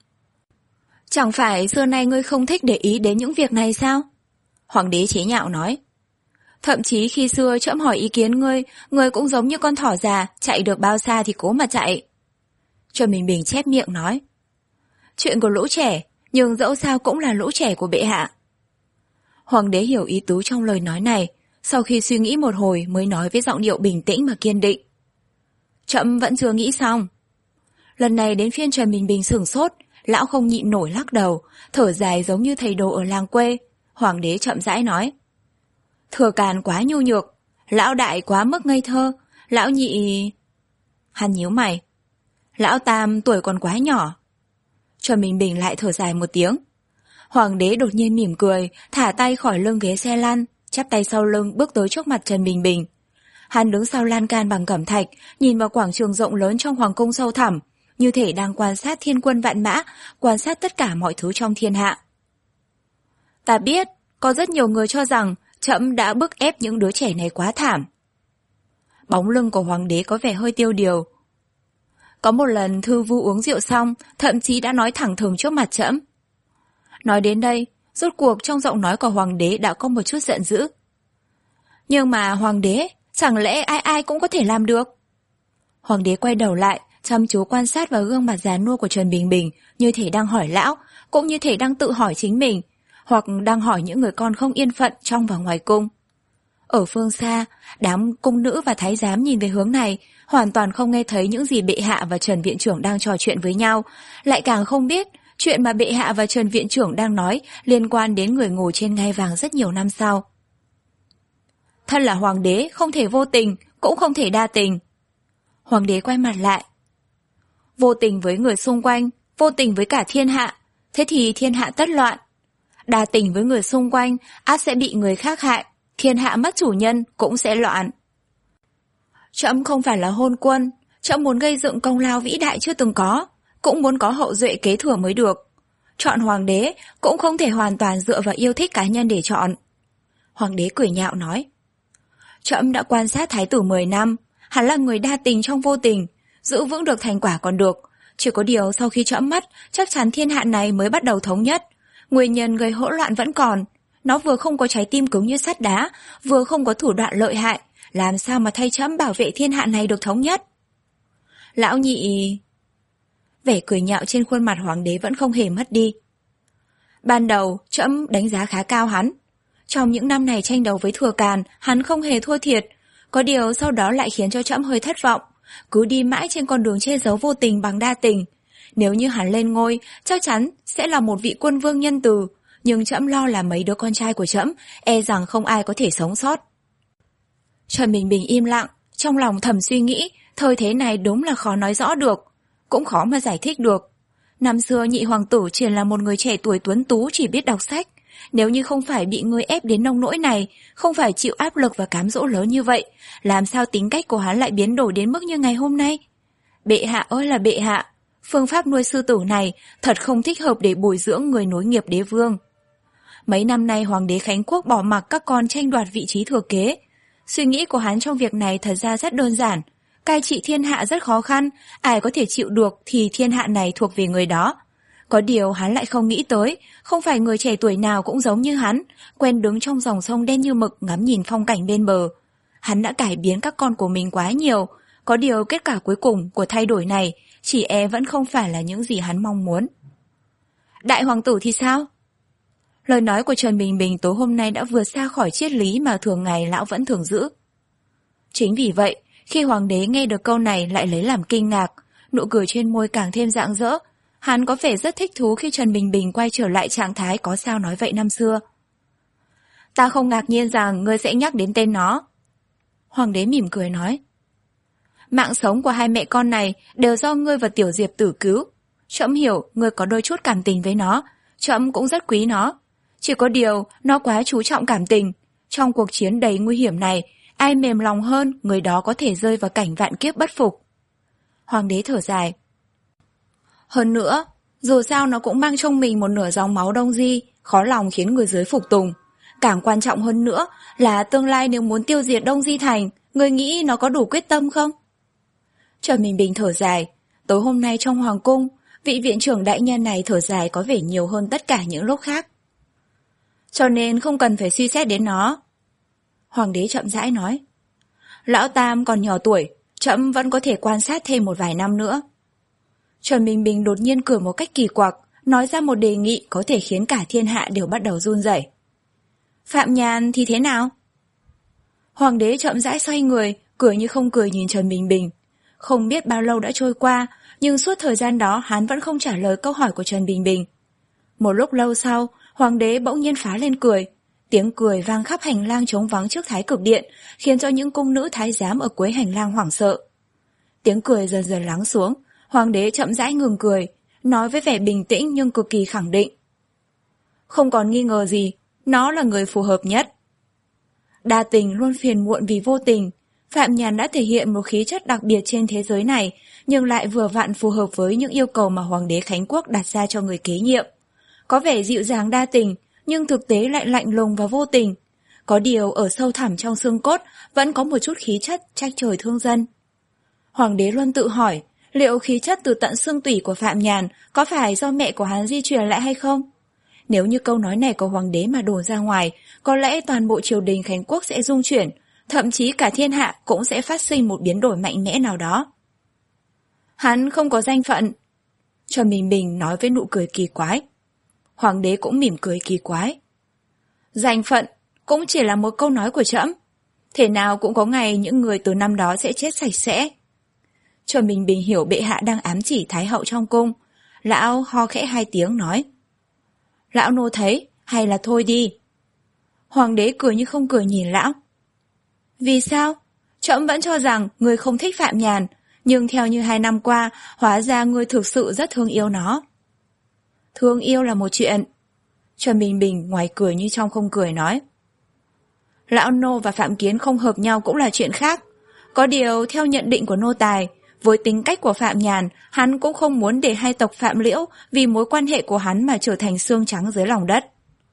Chẳng phải xưa nay ngươi không thích để ý đến những việc này sao? Hoàng đế chế nhạo nói. Thậm chí khi xưa trẫm hỏi ý kiến ngươi, ngươi cũng giống như con thỏ già, chạy được bao xa thì cố mà chạy. Trần Bình Bình chép miệng nói. Chuyện của lũ trẻ, nhưng dẫu sao cũng là lũ trẻ của bệ hạ. Hoàng đế hiểu ý tứ trong lời nói này, sau khi suy nghĩ một hồi mới nói với giọng điệu bình tĩnh mà kiên định. Trẫm vẫn chưa nghĩ xong. Lần này đến phiên Trần Bình Bình sửng sốt, lão không nhịn nổi lắc đầu, thở dài giống như thầy đồ ở làng quê. Hoàng đế chậm rãi nói. Thừa Càn quá nhu nhược, lão đại quá mức ngây thơ, lão nhị... Hắn nhíu mày. Lão tam tuổi còn quá nhỏ. Trần Bình Bình lại thở dài một tiếng. Hoàng đế đột nhiên mỉm cười, thả tay khỏi lưng ghế xe lăn, chắp tay sau lưng bước tới trước mặt Trần Bình Bình. Hắn đứng sau lan can bằng cẩm thạch, nhìn vào quảng trường rộng lớn trong hoàng cung sâu thẳm, như thể đang quan sát thiên quân vạn mã, quan sát tất cả mọi thứ trong thiên hạ. Ta biết, có rất nhiều người cho rằng trẫm đã bức ép những đứa trẻ này quá thảm. Bóng lưng của hoàng đế có vẻ hơi tiêu điều. Có một lần Thư Vu uống rượu xong, thậm chí đã nói thẳng thừng trước mặt trẫm. Nói đến đây, rốt cuộc trong giọng nói của hoàng đế đã có một chút giận dữ. Nhưng mà hoàng đế, chẳng lẽ ai ai cũng có thể làm được? Hoàng đế quay đầu lại, chăm chú quan sát vào gương mặt già nua của Trần Bình Bình, như thể đang hỏi lão, cũng như thể đang tự hỏi chính mình, hoặc đang hỏi những người con không yên phận trong và ngoài cung. Ở phương xa, đám cung nữ và thái giám nhìn về hướng này, hoàn toàn không nghe thấy những gì bệ hạ và Trần viện trưởng đang trò chuyện với nhau, lại càng không biết chuyện mà bệ hạ và Trần viện trưởng đang nói liên quan đến người ngồi trên ngai vàng rất nhiều năm sau. Thân là hoàng đế, không thể vô tình, cũng không thể đa tình. Hoàng đế quay mặt lại. Vô tình với người xung quanh, vô tình với cả thiên hạ, thế thì thiên hạ tất loạn. Đa tình với người xung quanh, ắt sẽ bị người khác hại, thiên hạ mất chủ nhân cũng sẽ loạn. Trẫm không phải là hôn quân, trẫm muốn gây dựng công lao vĩ đại chưa từng có, cũng muốn có hậu duệ kế thừa mới được. Chọn hoàng đế cũng không thể hoàn toàn dựa vào yêu thích cá nhân để chọn. Hoàng đế cười nhạo nói. Trẫm đã quan sát thái tử mười năm, hắn là người đa tình trong vô tình, giữ vững được thành quả còn được. Chỉ có điều sau khi trẫm mất, chắc chắn thiên hạ này mới bắt đầu thống nhất. Nguyên nhân gây hỗn loạn vẫn còn. Nó vừa không có trái tim cứng như sắt đá, vừa không có thủ đoạn lợi hại, làm sao mà thay trẫm bảo vệ thiên hạ này được thống nhất? Lão nhị... Vẻ cười nhạo trên khuôn mặt hoàng đế vẫn không hề mất đi. Ban đầu, trẫm đánh giá khá cao hắn. Trong những năm này tranh đấu với Thừa Càn, hắn không hề thua thiệt. Có điều sau đó lại khiến cho trẫm hơi thất vọng. Cứ đi mãi trên con đường che giấu vô tình bằng đa tình. Nếu như hắn lên ngôi, chắc chắn sẽ là một vị quân vương nhân từ. Nhưng trẫm lo là mấy đứa con trai của trẫm, e rằng không ai có thể sống sót. Trần Bình Bình im lặng, trong lòng thầm suy nghĩ, thời thế này đúng là khó nói rõ được. Cũng khó mà giải thích được. Năm xưa nhị hoàng tử chỉ là một người trẻ tuổi tuấn tú chỉ biết đọc sách. Nếu như không phải bị ngươi ép đến nông nỗi này, không phải chịu áp lực và cám dỗ lớn như vậy, làm sao tính cách của hắn lại biến đổi đến mức như ngày hôm nay? Bệ hạ ơi là bệ hạ, phương pháp nuôi sư tử này thật không thích hợp để bồi dưỡng người nối nghiệp đế vương. Mấy năm nay hoàng đế Khánh Quốc bỏ mặc các con tranh đoạt vị trí thừa kế. Suy nghĩ của hắn trong việc này thật ra rất đơn giản. Cai trị thiên hạ rất khó khăn, ai có thể chịu được thì thiên hạ này thuộc về người đó. Có điều hắn lại không nghĩ tới, không phải người trẻ tuổi nào cũng giống như hắn, quen đứng trong dòng sông đen như mực ngắm nhìn phong cảnh bên bờ. Hắn đã cải biến các con của mình quá nhiều, có điều kết quả cuối cùng của thay đổi này chỉ e vẫn không phải là những gì hắn mong muốn. Đại hoàng tử thì sao? Lời nói của Trần Bình Bình tối hôm nay đã vượt xa khỏi triết lý mà thường ngày lão vẫn thường giữ. Chính vì vậy, khi hoàng đế nghe được câu này lại lấy làm kinh ngạc, nụ cười trên môi càng thêm rạng rỡ. Hắn có vẻ rất thích thú khi Trần Bình Bình quay trở lại trạng thái có sao nói vậy năm xưa. Ta không ngạc nhiên rằng ngươi sẽ nhắc đến tên nó. Hoàng đế mỉm cười nói. Mạng sống của hai mẹ con này đều do ngươi và Tiểu Diệp Tử cứu. Trẫm hiểu ngươi có đôi chút cảm tình với nó, trẫm cũng rất quý nó. Chỉ có điều nó quá chú trọng cảm tình. Trong cuộc chiến đầy nguy hiểm này, ai mềm lòng hơn, người đó có thể rơi vào cảnh vạn kiếp bất phục. Hoàng đế thở dài. Hơn nữa, dù sao nó cũng mang trong mình một nửa dòng máu Đông Di, khó lòng khiến người dưới phục tùng. Càng quan trọng hơn nữa là tương lai nếu muốn tiêu diệt Đông Di Thành, người nghĩ nó có đủ quyết tâm không? Trần Bình Bình thở dài. Tối hôm nay trong hoàng cung, vị viện trưởng đại nhân này thở dài có vẻ nhiều hơn tất cả những lúc khác. Cho nên không cần phải suy xét đến nó. Hoàng đế chậm rãi nói. Lão Tam còn nhỏ tuổi, trẫm vẫn có thể quan sát thêm một vài năm nữa. Trần Bình Bình đột nhiên cười một cách kỳ quặc, nói ra một đề nghị có thể khiến cả thiên hạ đều bắt đầu run rẩy. Phạm Nhàn thì thế nào? Hoàng đế chậm rãi xoay người, cười như không cười nhìn Trần Bình Bình. Không biết bao lâu đã trôi qua, nhưng suốt thời gian đó hắn vẫn không trả lời câu hỏi của Trần Bình Bình. Một lúc lâu sau, hoàng đế bỗng nhiên phá lên cười. Tiếng cười vang khắp hành lang trống vắng trước Thái Cực Điện, khiến cho những cung nữ thái giám ở cuối hành lang hoảng sợ. Tiếng cười dần dần lắng xuống, hoàng đế chậm rãi ngừng cười, nói với vẻ bình tĩnh nhưng cực kỳ khẳng định. Không còn nghi ngờ gì, nó là người phù hợp nhất. Đa tình luôn phiền muộn vì vô tình. Phạm Nhàn đã thể hiện một khí chất đặc biệt trên thế giới này, nhưng lại vừa vặn phù hợp với những yêu cầu mà Hoàng đế Khánh Quốc đặt ra cho người kế nhiệm. Có vẻ dịu dàng đa tình, nhưng thực tế lại lạnh lùng và vô tình. Có điều ở sâu thẳm trong xương cốt vẫn có một chút khí chất trách trời thương dân. Hoàng đế luôn tự hỏi, liệu khí chất từ tận xương tủy của Phạm Nhàn có phải do mẹ của hắn di truyền lại hay không? Nếu như câu nói này của hoàng đế mà đổ ra ngoài, có lẽ toàn bộ triều đình Khánh Quốc sẽ rung chuyển, thậm chí cả thiên hạ cũng sẽ phát sinh một biến đổi mạnh mẽ nào đó. Hắn không có danh phận. Trần Bình Bình nói với nụ cười kỳ quái. Hoàng đế cũng mỉm cười kỳ quái. Danh phận cũng chỉ là một câu nói của trẫm. Thế nào cũng có ngày những người từ năm đó sẽ chết sạch sẽ. Trần Bình Bình hiểu bệ hạ đang ám chỉ thái hậu trong cung. Lão ho khẽ hai tiếng nói. Lão nô thấy, hay là thôi đi. Hoàng đế cười như không cười nhìn lão. Vì sao? Trẫm vẫn cho rằng người không thích Phạm Nhàn, nhưng theo như hai năm qua, hóa ra ngươi thực sự rất thương yêu nó. Thương yêu là một chuyện. Trần Bình Bình ngoài cười như trong không cười nói. Lão nô và Phạm Kiến không hợp nhau cũng là chuyện khác. Có điều theo nhận định của nô tài, với tính cách của Phạm Nhàn, hắn cũng không muốn để hai tộc Phạm Liễu vì mối quan hệ của hắn mà trở thành xương trắng dưới lòng đất.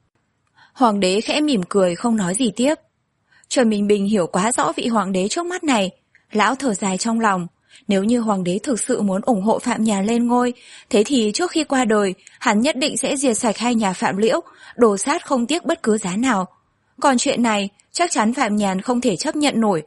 Hoàng đế khẽ mỉm cười không nói gì tiếp. Trần Bình Bình hiểu quá rõ vị hoàng đế trước mắt này. Lão thở dài trong lòng. Nếu như hoàng đế thực sự muốn ủng hộ Phạm Nhàn lên ngôi, thế thì trước khi qua đời, hắn nhất định sẽ diệt sạch hai nhà Phạm Liễu, đổ sát không tiếc bất cứ giá nào. Còn chuyện này, chắc chắn Phạm Nhàn không thể chấp nhận nổi.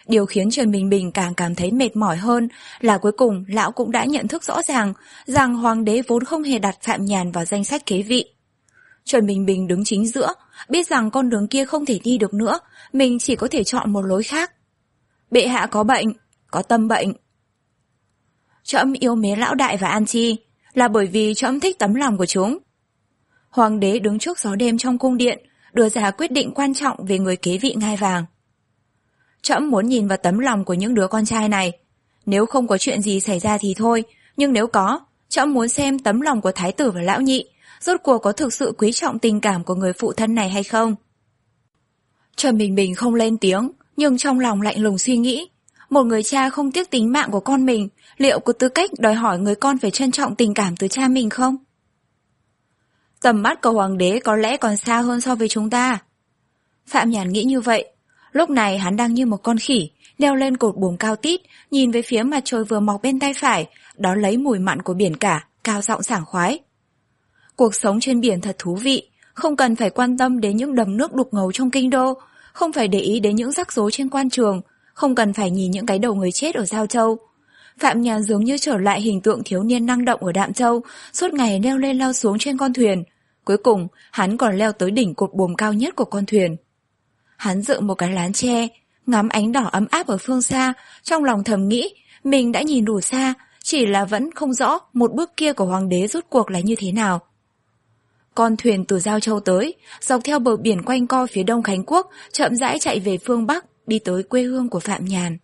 Điều khiến Trần Bình Bình càng cảm thấy mệt mỏi hơn là cuối cùng lão cũng đã nhận thức rõ ràng rằng hoàng đế vốn không hề đặt Phạm Nhàn vào danh sách kế vị. Trần Bình Bình đứng chính giữa, biết rằng con đường kia không thể đi được nữa, mình chỉ có thể chọn một lối khác. Bệ hạ có bệnh, có tâm bệnh. Trẫm yêu mến lão đại và An Chi, là bởi vì trẫm thích tấm lòng của chúng. Hoàng đế đứng trước gió đêm trong cung điện, đưa ra quyết định quan trọng về người kế vị ngai vàng. Trẫm muốn nhìn vào tấm lòng của những đứa con trai này. Nếu không có chuyện gì xảy ra thì thôi, nhưng nếu có, trẫm muốn xem tấm lòng của thái tử và lão nhị rốt cuộc có thực sự quý trọng tình cảm của người phụ thân này hay không. Trần Bình Bình không lên tiếng, nhưng trong lòng lạnh lùng suy nghĩ. Một người cha không tiếc tính mạng của con mình, liệu có tư cách đòi hỏi người con phải trân trọng tình cảm từ cha mình không? Tầm mắt của hoàng đế có lẽ còn xa hơn so với chúng ta. Phạm Nhàn nghĩ như vậy. Lúc này hắn đang như một con khỉ, leo lên cột buồm cao tít, nhìn về phía mặt trời vừa mọc bên tay phải, đón lấy mùi mặn của biển cả, cao giọng sảng khoái. Cuộc sống trên biển thật thú vị, không cần phải quan tâm đến những đầm nước đục ngầu trong kinh đô, không phải để ý đến những rắc rối trên quan trường, không cần phải nhìn những cái đầu người chết ở Giao Châu. Phạm Nhàn dường như trở lại hình tượng thiếu niên năng động ở Đạm Châu, suốt ngày leo lên leo xuống trên con thuyền. Cuối cùng, hắn còn leo tới đỉnh cột buồm cao nhất của con thuyền. Hắn dựng một cái lán tre, ngắm ánh đỏ ấm áp ở phương xa, trong lòng thầm nghĩ, mình đã nhìn đủ xa, chỉ là vẫn không rõ một bước kia của hoàng đế rút cuộc là như thế nào. Con thuyền từ Giao Châu tới, dọc theo bờ biển quanh co phía đông Khánh Quốc, chậm rãi chạy về phương Bắc, đi tới quê hương của Phạm Nhàn.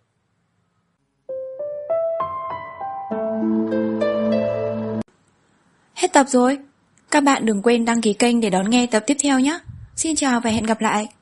Hết tập rồi. Các bạn đừng quên đăng ký kênh để đón nghe tập tiếp theo nhé. Xin chào và hẹn gặp lại.